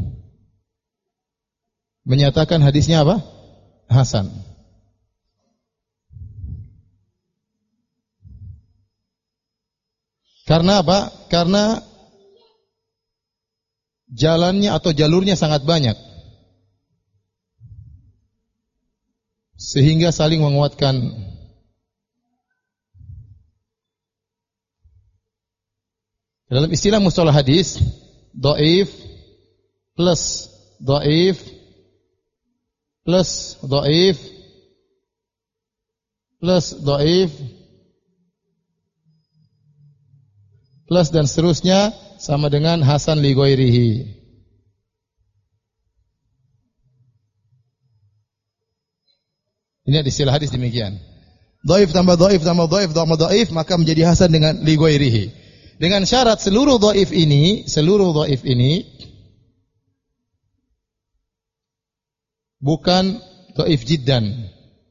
menyatakan hadisnya apa? Hasan. Karena apa? Karena jalannya atau jalurnya sangat banyak. Sehingga saling menguatkan. Dalam istilah mustalah hadis, dhaif plus dhaif plus dhaif plus dhaif plus dan seterusnya sama dengan hasan li ghairihi. Ini istilah hadis demikian. Dhaif tambah dhaif tambah dhaif tambah dhaif maka menjadi hasan dengan li ghairihi. Dengan syarat seluruh dhaif ini, seluruh dhaif ini bukan dhaif jiddan.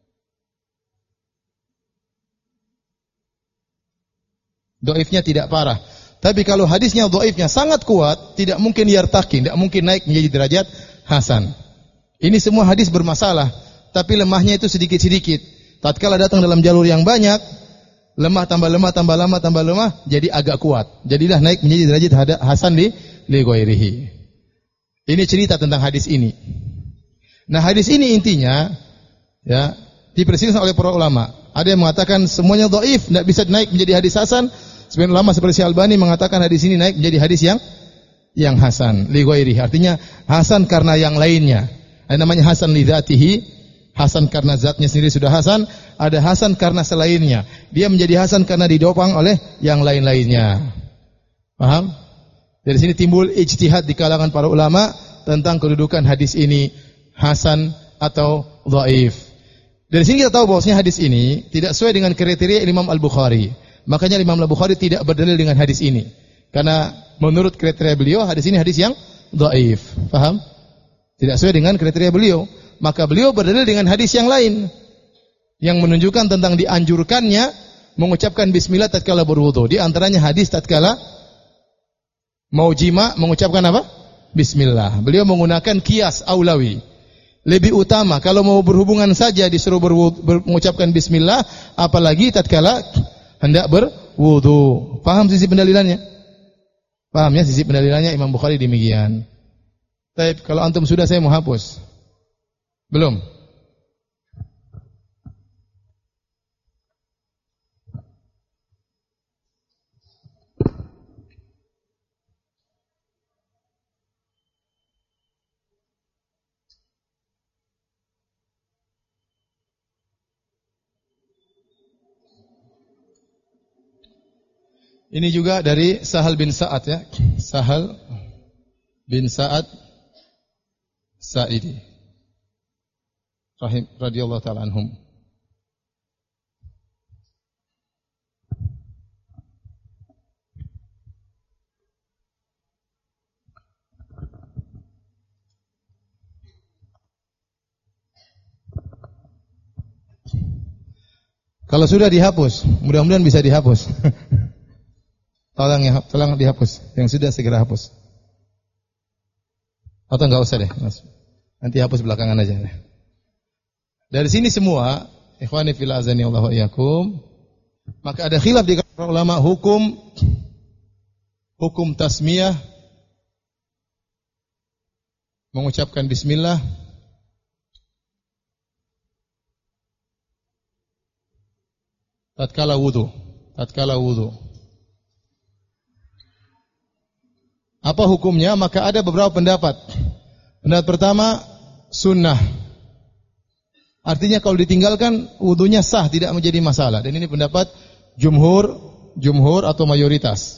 Dhaifnya tidak parah. Tapi kalau hadisnya dhaifnya sangat kuat, tidak mungkin yartaqi, tidak mungkin naik menjadi derajat hasan. Ini semua hadis bermasalah, tapi lemahnya itu sedikit-sedikit. Tatkala datang dalam jalur yang banyak, lemah tambah lemah tambah lama tambah lemah, jadi agak kuat. Jadilah naik menjadi derajat hasan li li ghairihi. Ini cerita tentang hadis ini. Nah, hadis ini intinya ya diperselisihkan oleh para ulama. Ada yang mengatakan semuanya dhaif, tidak bisa naik menjadi hadis hasan. Sebagian ulama seperti Syekh Albani mengatakan hadis ini naik menjadi hadis yang yang hasan li ghairihi. Artinya hasan karena yang lainnya. Ada namanya hasan li dzatihi, hasan karena zatnya sendiri sudah hasan, ada hasan karena selainnya. Dia menjadi hasan karena didopang oleh yang lain-lainnya. Paham? Dari sini timbul ijtihad di kalangan para ulama tentang kedudukan hadis ini hasan atau dhaif. Dari sini kita tahu bahwasanya hadis ini tidak sesuai dengan kriteria Imam Al-Bukhari. Makanya Imam Al-Bukhari tidak berdalil dengan hadis ini. Karena menurut kriteria beliau hadis ini hadis yang dhaif. Paham? Tidak sesuai dengan kriteria beliau. Maka beliau berdalil dengan hadis yang lain yang menunjukkan tentang dianjurkannya mengucapkan bismillah tatkala berwudu. Di antaranya hadis tatkala mau jima mengucapkan apa? Bismillah. Beliau menggunakan qiyas aulawi. Lebih utama kalau mau berhubungan saja disuruh berwudu, ber, mengucapkan bismillah, apalagi tatkala hendak berwudu. Paham sisi pendalilannya? Paham ya sisi pendalilannya Imam Bukhari demikian. Baik, kalau antum sudah saya mau hapus. Belum? Ini juga dari Sahal bin Sa'ad ya. Sahal bin Sa'ad Sa'idi rahim radhiyallahu taala anhum. Kalau sudah dihapus, mudah-mudahan bisa dihapus. Tolong ya, tolong dihapus. Yang sudah segera hapus. Atau enggak usah deh, Mas. Nanti hapus belakangan aja. Dari sini semua, ikhwani fil azani Allahu iyyakum, maka ada khilaf di kalangan ulama hukum hukum tasmiyah mengucapkan bismillah tatkala wudu, tatkala wudu. Apa hukumnya? Maka ada beberapa pendapat. Pendapat pertama, sunnah. Artinya kalau ditinggalkan wudunya sah, tidak menjadi masalah. Dan ini pendapat jumhur, jumhur atau mayoritas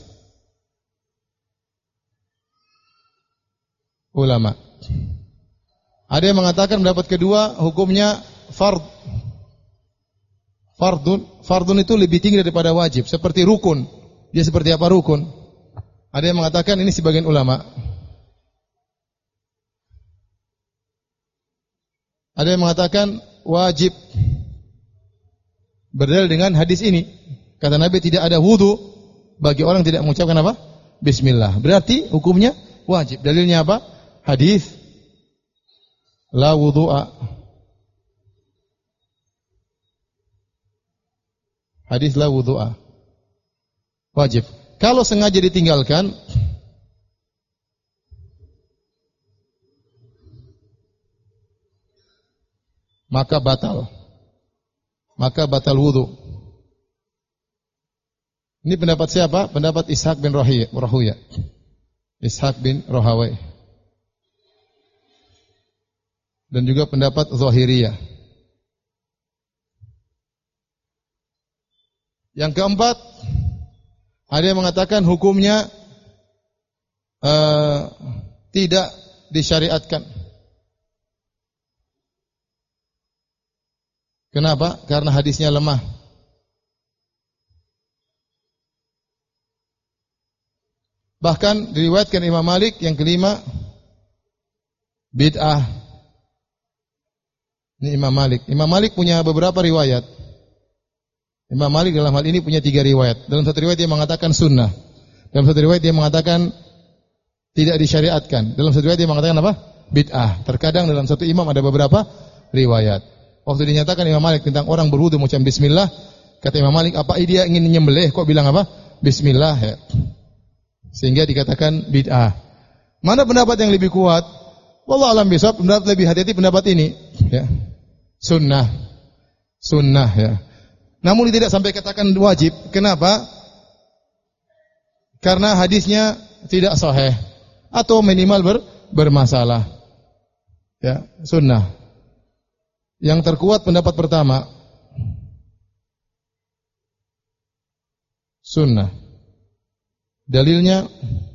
ulama. Ada yang mengatakan pendapat kedua hukumnya fard. Fardun, fardun itu lebih tinggi daripada wajib, seperti rukun. Dia seperti apa rukun? Ada yang mengatakan ini sebagian ulama. Ada yang mengatakan wajib berdalil dengan hadis ini. Kata Nabi tidak ada wudu bagi orang yang tidak mengucapkan apa? Bismillah. Berarti hukumnya wajib. Dalilnya apa? Hadis la wudu'a. Hadis la wudu'a. Wajib. Kalau sengaja ditinggalkan, maka batal. Maka batal wudu. Ini pendapat siapa? Pendapat Ishaq bin Rahuya. Ishaq bin Rahawai. Dan juga pendapat Zahiriyah. Yang keempat, ada yang mengatakan hukumnya uh, tidak disyariatkan. Kenapa? Karena hadisnya lemah. Bahkan diriwayatkan Imam Malik yang kelima, bid'ah. Ini Imam Malik. Imam Malik punya beberapa riwayat. Imam Malik dalam hal ini punya tiga riwayat. Dalam satu riwayat dia mengatakan sunnah. Dalam satu riwayat dia mengatakan tidak disyariatkan. Dalam satu riwayat dia mengatakan apa? Bid'ah. Terkadang dalam satu imam ada beberapa riwayat. Waktu dinyatakan Imam Malik tentang orang berwudu mengucap bismillah, kata Imam Malik, apa dia ingin menyembelih kok bilang apa? Bismillah ya. Sehingga dikatakan bid'ah. Mana pendapat yang lebih kuat? Wallahu a'lam bishawab, pendapat lebih hati-hati pendapat ini ya. Sunnah. Sunnah ya. Namun tidak sampai katakan wajib. Kenapa? Karena hadisnya tidak sahih atau minimal ber, bermasalah. Ya, sunnah. Yang terkuat pendapat pertama, sunnah. Dalilnya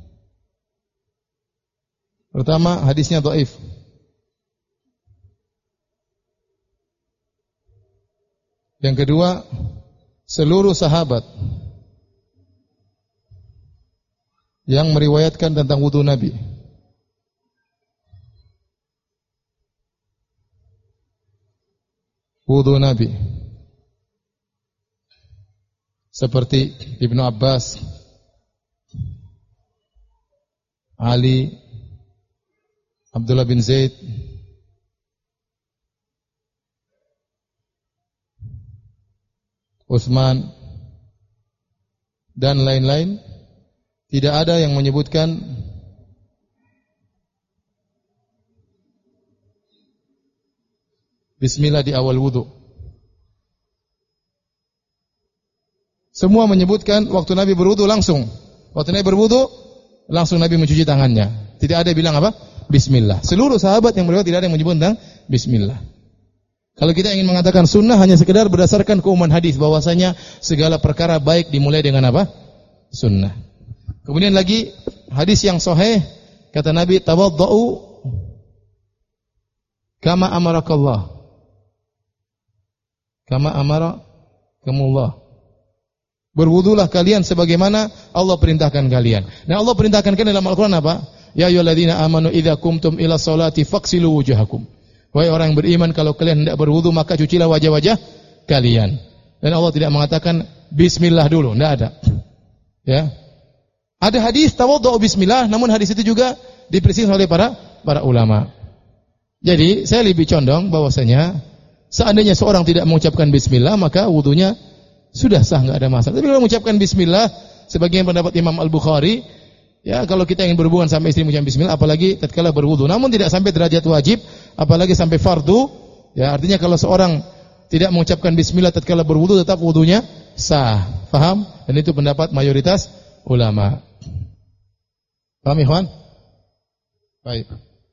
pertama, hadisnya dhaif. Yang kedua, seluruh sahabat yang meriwayatkan tentang wudu Nabi wudu Nabi seperti Ibnu Abbas, Ali, Abdullah bin Zaid, Utsman dan lain-lain, tidak ada yang menyebutkan bismillah di awal wudu. Semua menyebutkan waktu Nabi berwudu langsung. Waktu Nabi berwudu langsung Nabi mencuci tangannya. Tidak ada yang bilang apa? Bismillah. Seluruh sahabat yang beriwayat tidak ada yang menyebut tentang bismillah. Kalau kita ingin mengatakan sunnah hanya sekedar berdasarkan keumuman hadis bahwasanya segala perkara baik dimulai dengan apa? Sunnah. Kemudian lagi hadis yang sahih kata Nabi, tawaddau kama amarakallah. Kama amarakumullah. Berwudulah kalian sebagaimana Allah perintahkan kalian. Nah, Allah perintahkan kalian dalam Al-Qur'an apa? Ya ayyuhalladzina amanu idza qumtum ila sholati faghsilu wujuhakum. Wahai orang yang beriman, kalau kalian hendak berwudu maka cucilah wajah-wajah kalian. Dan Allah tidak mengatakan bismillah dulu, tidak ada. Ya. Ada hadis tawaddu bismillah, namun hadis itu juga diperselisihkan oleh para para ulama. Jadi, saya lebih condong bahwasanya seandainya seorang tidak mengucapkan bismillah, maka wudunya sudah sah, enggak ada masalah. Tapi kalau mengucapkan bismillah, sebagian pendapat Imam Al-Bukhari, ya kalau kita ingin berhubungan sama istri mengucapkan bismillah, apalagi tatkala berwudu, namun tidak sampai derajat wajib, apalagi sampai fardu, ya artinya kalau seorang tidak mengucapkan bismillah tatkala berwudu, tetap wudunya sah. Paham? Dan itu pendapat mayoritas ulama. Paham, ikhwan? Baik.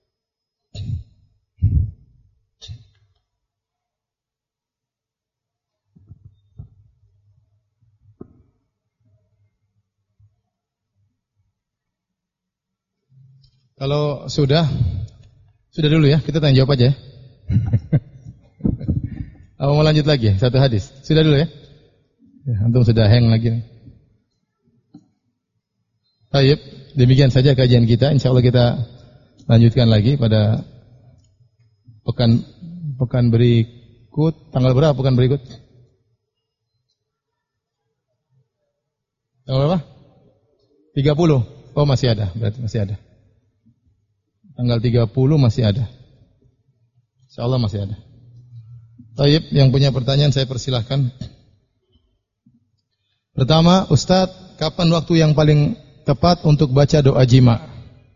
Kalau sudah, sudah dulu ya, kita tanya jawab aja ya. Apa mau lanjut lagi? Satu hadis. Sudah dulu ya. Ya, antum sudah hang lagi nih. Baik, demikian saja kajian kita. Insyaallah kita lanjutkan lagi pada pekan pekan berikut. Tanggal berapa pekan berikut? Tanggal berapa? tiga puluh. Oh, masih ada, berarti masih ada. Tanggal tiga puluh masih ada. Insyaallah masih ada. Baik, yang punya pertanyaan saya persilahkan. Pertama, Ustaz, kapan waktu yang paling tepat untuk baca doa jima?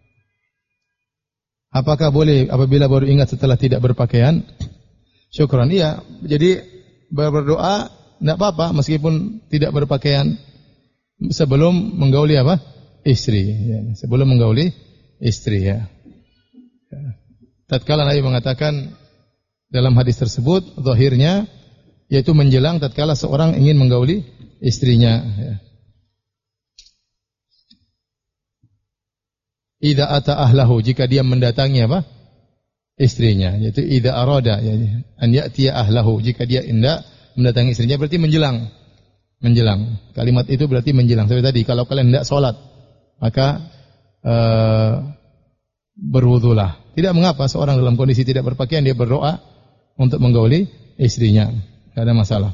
Apakah boleh apabila baru ingat setelah tidak berpakaian? Syukran. Iya, jadi berdoa tidak apa-apa meskipun tidak berpakaian sebelum menggauli apa? Istri. Ya, sebelum menggauli istri ya. Tatkala Nabi mengatakan dalam hadis tersebut, zahirnya yaitu menjelang tatkala seorang ingin menggauli istrinya. Ya. Idza ata ahlahu, jika dia mendatangi apa? Istrinya, yaitu idza arada, ya, an ya'tiya ahlahu, jika dia hendak mendatangi istrinya berarti menjelang. Menjelang. Kalimat itu berarti menjelang. Seperti tadi, kalau kalian hendak salat, maka uh, berwudulah. Tidak mengapa seorang dalam kondisi tidak berpakaian dia berdoa untuk menggauli istrinya. Tidak ada masalah.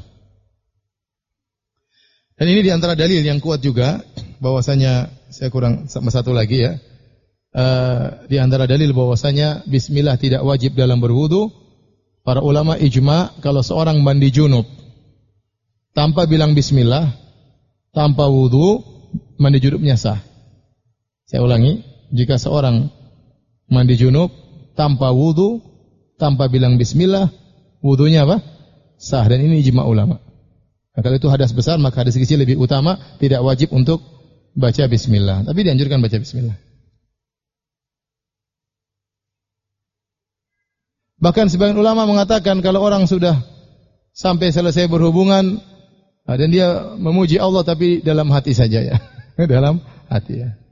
Dan ini di antara dalil yang kuat juga bahwasanya saya kurang satu lagi ya. uh, di antara dalil bahwasanya bismillah tidak wajib dalam berwudu, para ulama ijma kalau seorang mandi junub tanpa bilang bismillah, tanpa wudu, mandi junubnya sah. Saya ulangi, jika seorang mandi junub tanpa wudu, tanpa bilang bismillah, wudunya apa? Sah, dan ini ijma ulama. Nah, kalau itu hadas besar, maka hadas kecil lebih utama, tidak wajib untuk baca bismillah, tapi dianjurkan baca bismillah. Bahkan sebagian ulama mengatakan kalau orang sudah sampai selesai berhubungan dan dia memuji Allah tapi dalam hati saja ya. Dalam hati ya.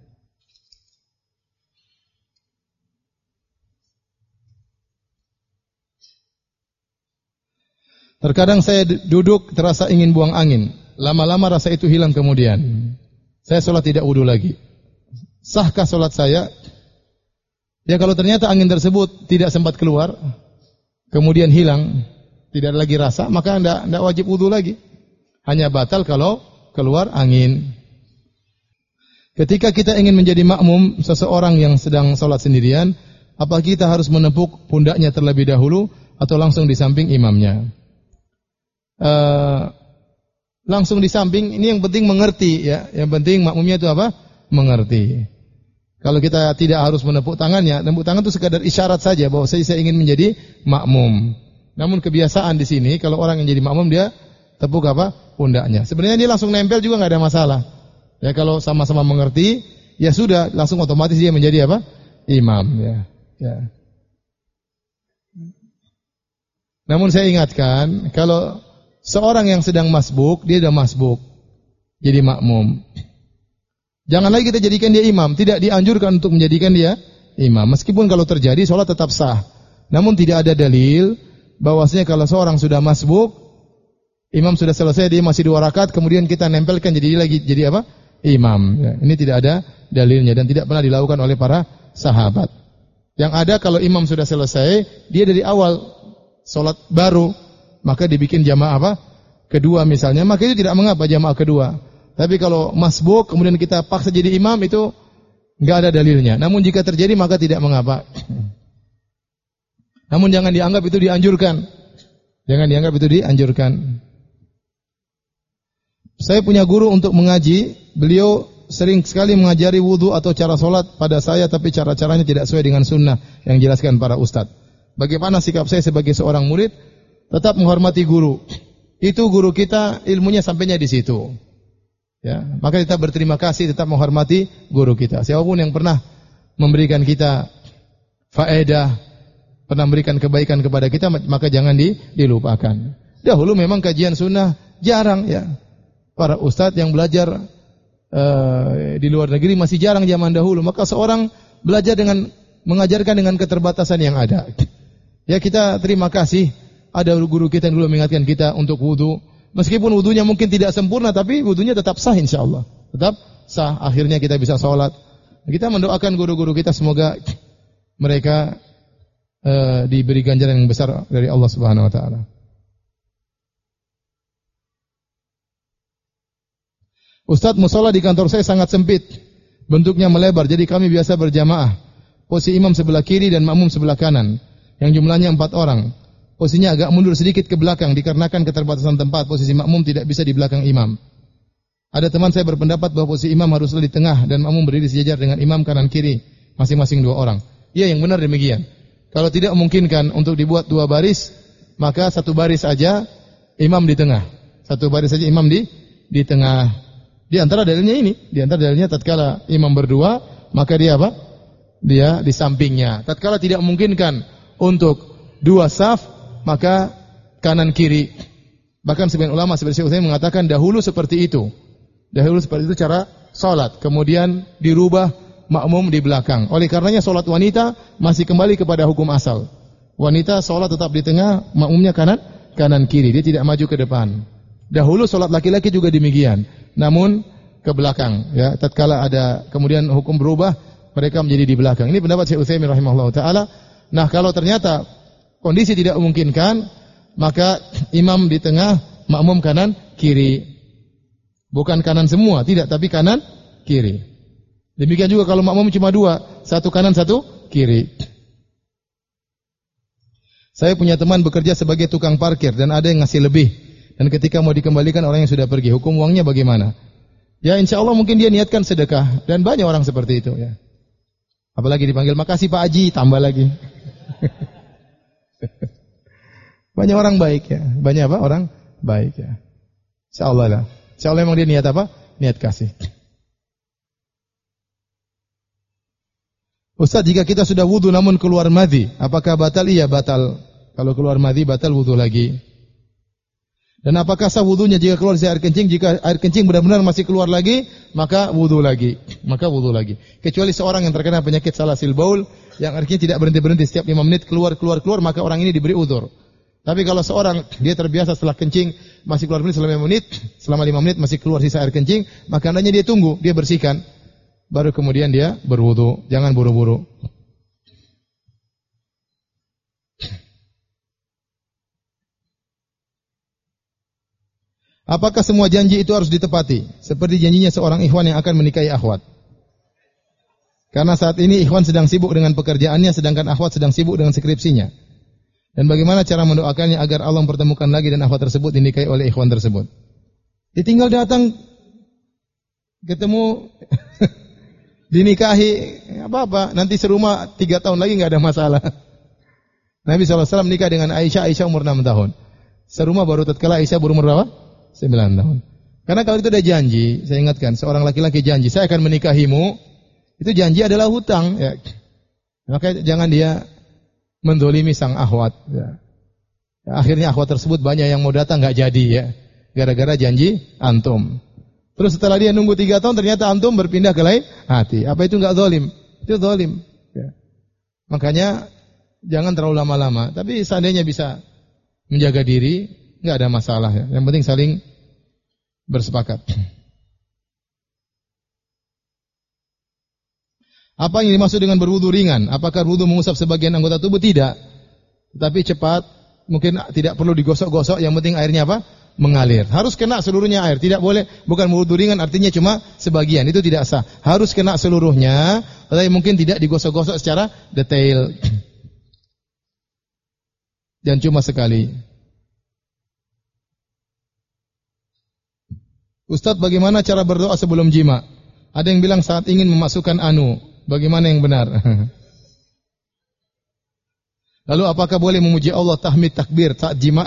Terkadang saya duduk terasa ingin buang angin. Lama-lama rasa itu hilang kemudian. Saya sholat tidak wudu lagi. Sahkah sholat saya? Ya kalau ternyata angin tersebut tidak sempat keluar, kemudian hilang, tidak ada lagi rasa, maka tidak tidak wajib wudu lagi. Hanya batal kalau keluar angin. Ketika kita ingin menjadi makmum seseorang yang sedang sholat sendirian, apakah kita harus menepuk pundaknya terlebih dahulu atau langsung di samping imamnya? Uh, langsung di samping, ini yang penting mengerti ya. Yang penting makmumnya itu apa? Mengerti. Kalau kita tidak harus menepuk tangannya, menepuk tangan itu sekadar isyarat saja bahwa saya, saya ingin menjadi makmum. Namun kebiasaan di sini kalau orang yang jadi makmum dia tepuk apa? Pundaknya. Sebenarnya dia langsung nempel juga enggak ada masalah. Ya kalau sama-sama mengerti, ya sudah langsung otomatis dia menjadi apa? Imam ya. Ya. Namun saya ingatkan kalau seorang yang sedang masbuk, dia sudah masbuk, jadi makmum. Jangan lagi kita jadikan dia imam. Tidak dianjurkan untuk menjadikan dia imam. Meskipun kalau terjadi, sholat tetap sah. Namun tidak ada dalil bahwasanya kalau seorang sudah masbuk, imam sudah selesai, dia masih dua rakaat, kemudian kita nempelkan jadi dia lagi jadi apa? Imam. Ya, ini tidak ada dalilnya dan tidak pernah dilakukan oleh para sahabat. Yang ada kalau imam sudah selesai, dia dari awal sholat baru, maka dibikin jamaah apa? Kedua misalnya, maka itu tidak mengapa jamaah kedua. Tapi kalau masbuk kemudian kita paksa jadi imam itu enggak ada dalilnya. Namun jika terjadi maka tidak mengapa. Namun jangan dianggap itu dianjurkan. Jangan dianggap itu dianjurkan. Saya punya guru untuk mengaji, beliau sering sekali mengajari wudu atau cara sholat pada saya, tapi cara-caranya tidak sesuai dengan sunnah yang dijelaskan para ustadz. Bagaimana sikap saya sebagai seorang murid? Tetap menghormati guru. Itu guru kita, ilmunya sampainya di situ. Ya, maka kita berterima kasih, tetap menghormati guru kita. Siapapun yang pernah memberikan kita faedah, pernah memberikan kebaikan kepada kita, maka jangan dilupakan. Dahulu memang kajian sunnah jarang ya. Para ustadz yang belajar uh, di luar negeri masih jarang zaman dahulu. Maka seorang belajar dengan mengajarkan dengan keterbatasan yang ada. Ya kita terima kasih. Ada guru kita yang dulu mengingatkan kita untuk wudu. Meskipun wudunya mungkin tidak sempurna, tapi wudunya tetap sah insyaallah. Tetap sah, akhirnya kita bisa sholat. Kita mendoakan guru-guru kita semoga mereka uh, diberi ganjaran yang besar dari Allah Subhanahu wa taala. Ustadz, musola di kantor saya sangat sempit. Bentuknya melebar, jadi kami biasa berjamaah. Posisi imam sebelah kiri dan makmum sebelah kanan. Yang jumlahnya empat orang. Posisinya agak mundur sedikit ke belakang dikarenakan keterbatasan tempat. Posisi makmum tidak bisa di belakang imam. Ada teman saya berpendapat bahwa posisi imam haruslah di tengah dan makmum berdiri sejajar dengan imam kanan kiri, masing-masing dua orang. Iya, yang benar demikian. Kalau tidak memungkinkan untuk dibuat dua baris, maka satu baris saja imam di tengah. Satu baris saja imam di di tengah. Di antara dalilnya ini, di antara dalilnya tatkala imam berdua, maka dia apa? Dia di sampingnya. Tatkala tidak memungkinkan untuk dua saf, maka kanan kiri. Bahkan sebagian ulama seperti Syekh Utsaimin mengatakan dahulu seperti itu. Dahulu seperti itu cara salat, kemudian dirubah makmum di belakang. Oleh karenanya salat wanita masih kembali kepada hukum asal. Wanita salat tetap di tengah, makmumnya kanan kanan kiri, dia tidak maju ke depan. Dahulu salat laki-laki juga demikian. Namun ke belakang ya, tatkala ada kemudian hukum berubah, mereka menjadi di belakang. Ini pendapat Syekh Utsaimin rahimahullah taala. Nah, kalau ternyata kondisi tidak memungkinkan, maka imam di tengah, makmum kanan kiri. Bukan kanan semua, tidak, tapi kanan kiri. Demikian juga kalau makmum cuma dua, satu kanan, satu kiri. Saya punya teman bekerja sebagai tukang parkir dan ada yang ngasih lebih. Dan ketika mau dikembalikan orang yang sudah pergi, hukum uangnya bagaimana? Ya insya Allah mungkin dia niatkan sedekah. Dan banyak orang seperti itu ya. Apalagi dipanggil, makasih Pak Haji, tambah lagi. Banyak orang baik ya. Banyak apa? Orang baik ya. Insya Allah lah. Insya Allah memang dia niat apa? Niat kasih. Ustaz, jika kita sudah wudu namun keluar madhi, apakah batal? Iya batal. Kalau keluar madhi batal wudu lagi. Dan apakah sah wudunya jika keluar dari air kencing? Jika air kencing benar-benar masih keluar lagi, maka wudu lagi. Maka wudu lagi. Kecuali seorang yang terkena penyakit salasil baul, yang artinya tidak berhenti-berhenti setiap lima menit keluar keluar keluar, maka orang ini diberi udzur. Tapi kalau seorang dia terbiasa setelah kencing masih keluar menit selama lima menit, selama lima menit masih keluar sisa air kencing, maka hendaknya dia tunggu, dia bersihkan. Baru kemudian dia berwudu. Jangan buru-buru. Apakah semua janji itu harus ditepati? Seperti janjinya seorang ikhwan yang akan menikahi akhwat. Karena saat ini ikhwan sedang sibuk dengan pekerjaannya, sedangkan akhwat sedang sibuk dengan skripsinya. Dan bagaimana cara mendoakannya agar Allah mempertemukan lagi dan akhwat tersebut dinikahi oleh ikhwan tersebut? Ditinggal datang, ketemu, dinikahi, apa-apa. Nanti serumah tiga tahun lagi nggak ada masalah. Nabi shallallahu alaihi wasallam nikah dengan Aisyah, Aisyah umur enam tahun. Serumah baru tatkala Aisyah berumur berapa? sembilan tahun. Karena kalau itu ada janji, saya ingatkan, seorang laki-laki janji, saya akan menikahimu, itu janji adalah hutang. Ya. Maka jangan dia mendolimi sang akhwat. Ya. Akhirnya akhwat tersebut banyak yang mau datang nggak jadi ya, gara-gara janji antum. Terus setelah dia nunggu tiga tahun, ternyata antum berpindah ke lain hati. Apa itu nggak zalim? Itu zalim. Ya. Makanya jangan terlalu lama-lama. Tapi seandainya bisa menjaga diri, nggak ada masalah ya. Yang penting saling bersepakat. Apa yang dimaksud dengan berwudu ringan? Apakah wudu mengusap sebagian anggota tubuh? Tidak. Tetapi cepat, mungkin tidak perlu digosok-gosok, yang penting airnya apa? Mengalir. Harus kena seluruhnya air. Tidak boleh, bukan wudu ringan artinya cuma sebagian. Itu tidak sah. Harus kena seluruhnya, tetapi mungkin tidak digosok-gosok secara detail. Dan cuma sekali. Ustadz, bagaimana cara berdoa sebelum jima? Ada yang bilang saat ingin memasukkan anu. Bagaimana yang benar? Lalu apakah boleh memuji Allah tahmid takbir saat jima?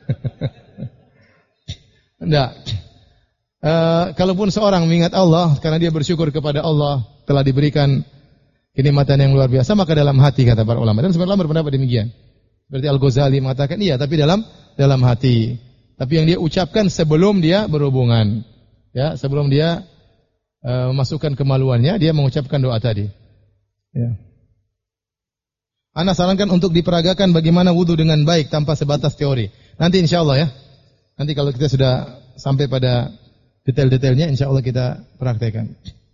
Tidak. Uh, kalaupun seorang mengingat Allah karena dia bersyukur kepada Allah telah diberikan kenikmatan yang luar biasa, maka dalam hati kata para ulama. Dan sebenarnya berpendapat demikian. Berarti Al-Ghazali mengatakan iya, tapi dalam dalam hati. Tapi yang dia ucapkan sebelum dia berhubungan, ya, sebelum dia uh, memasukkan kemaluannya, dia mengucapkan doa tadi. Ya. Ana sarankan untuk diperagakan bagaimana wudu dengan baik tanpa sebatas teori. Nanti insya Allah ya. Nanti kalau kita sudah sampai pada detail-detailnya, insya Allah kita praktekkan.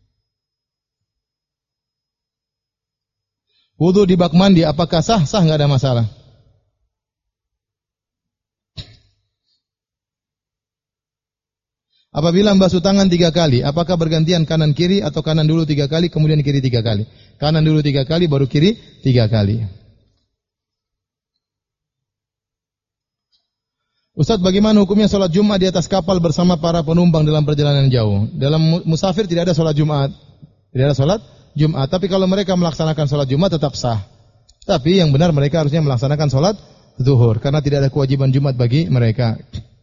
Wudu di bak mandi, apakah sah? Sah, nggak ada masalah. Apabila membasuh tangan tiga kali, apakah bergantian kanan kiri atau kanan dulu tiga kali, kemudian kiri tiga kali? Kanan dulu tiga kali, baru kiri tiga kali. Ustaz, bagaimana hukumnya sholat Jumat di atas kapal bersama para penumpang dalam perjalanan jauh? Dalam musafir tidak ada sholat Jumat. Tidak ada sholat Jumat. Tapi kalau mereka melaksanakan sholat Jumat tetap sah. Tapi yang benar mereka harusnya melaksanakan sholat zuhur. Karena tidak ada kewajiban Jumat bagi mereka.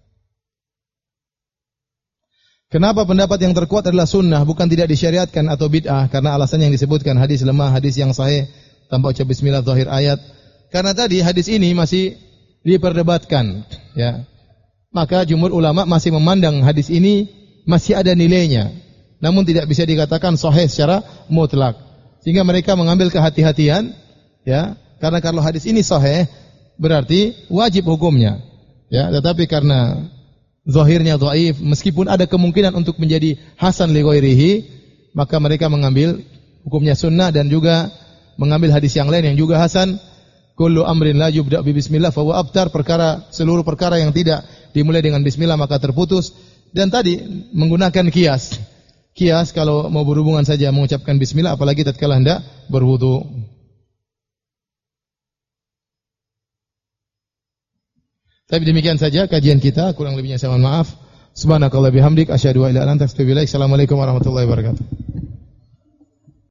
Kenapa pendapat yang terkuat adalah sunnah, bukan tidak disyariatkan atau bid'ah? Karena alasan yang disebutkan hadis lemah, hadis yang sahih tanpa ucap bismillah zahir ayat. Karena tadi hadis ini masih diperdebatkan, ya. Maka jumhur ulama masih memandang hadis ini masih ada nilainya, namun tidak bisa dikatakan sahih secara mutlak. Sehingga mereka mengambil kehati-hatian, ya. Karena kalau hadis ini sahih berarti wajib hukumnya, ya. Tetapi karena zahirnya dhaif, meskipun ada kemungkinan untuk menjadi hasan li ghairihi, maka mereka mengambil hukumnya sunnah dan juga mengambil hadis yang lain yang juga hasan. Kullu amrin la yubda bi bismillah fa huwa abtar, perkara seluruh perkara yang tidak dimulai dengan bismillah maka terputus. Dan tadi menggunakan kias. kias kalau mau berhubungan saja mengucapkan bismillah, apalagi tatkala hendak berwudu. Tapi demikian saja kajian kita, kurang lebihnya saya mohon maaf. Subhanakallah bihamdik asyhadu an la ilaha illa anta astaghfiruka wa atubu ilaik. Assalamualaikum warahmatullahi wabarakatuh.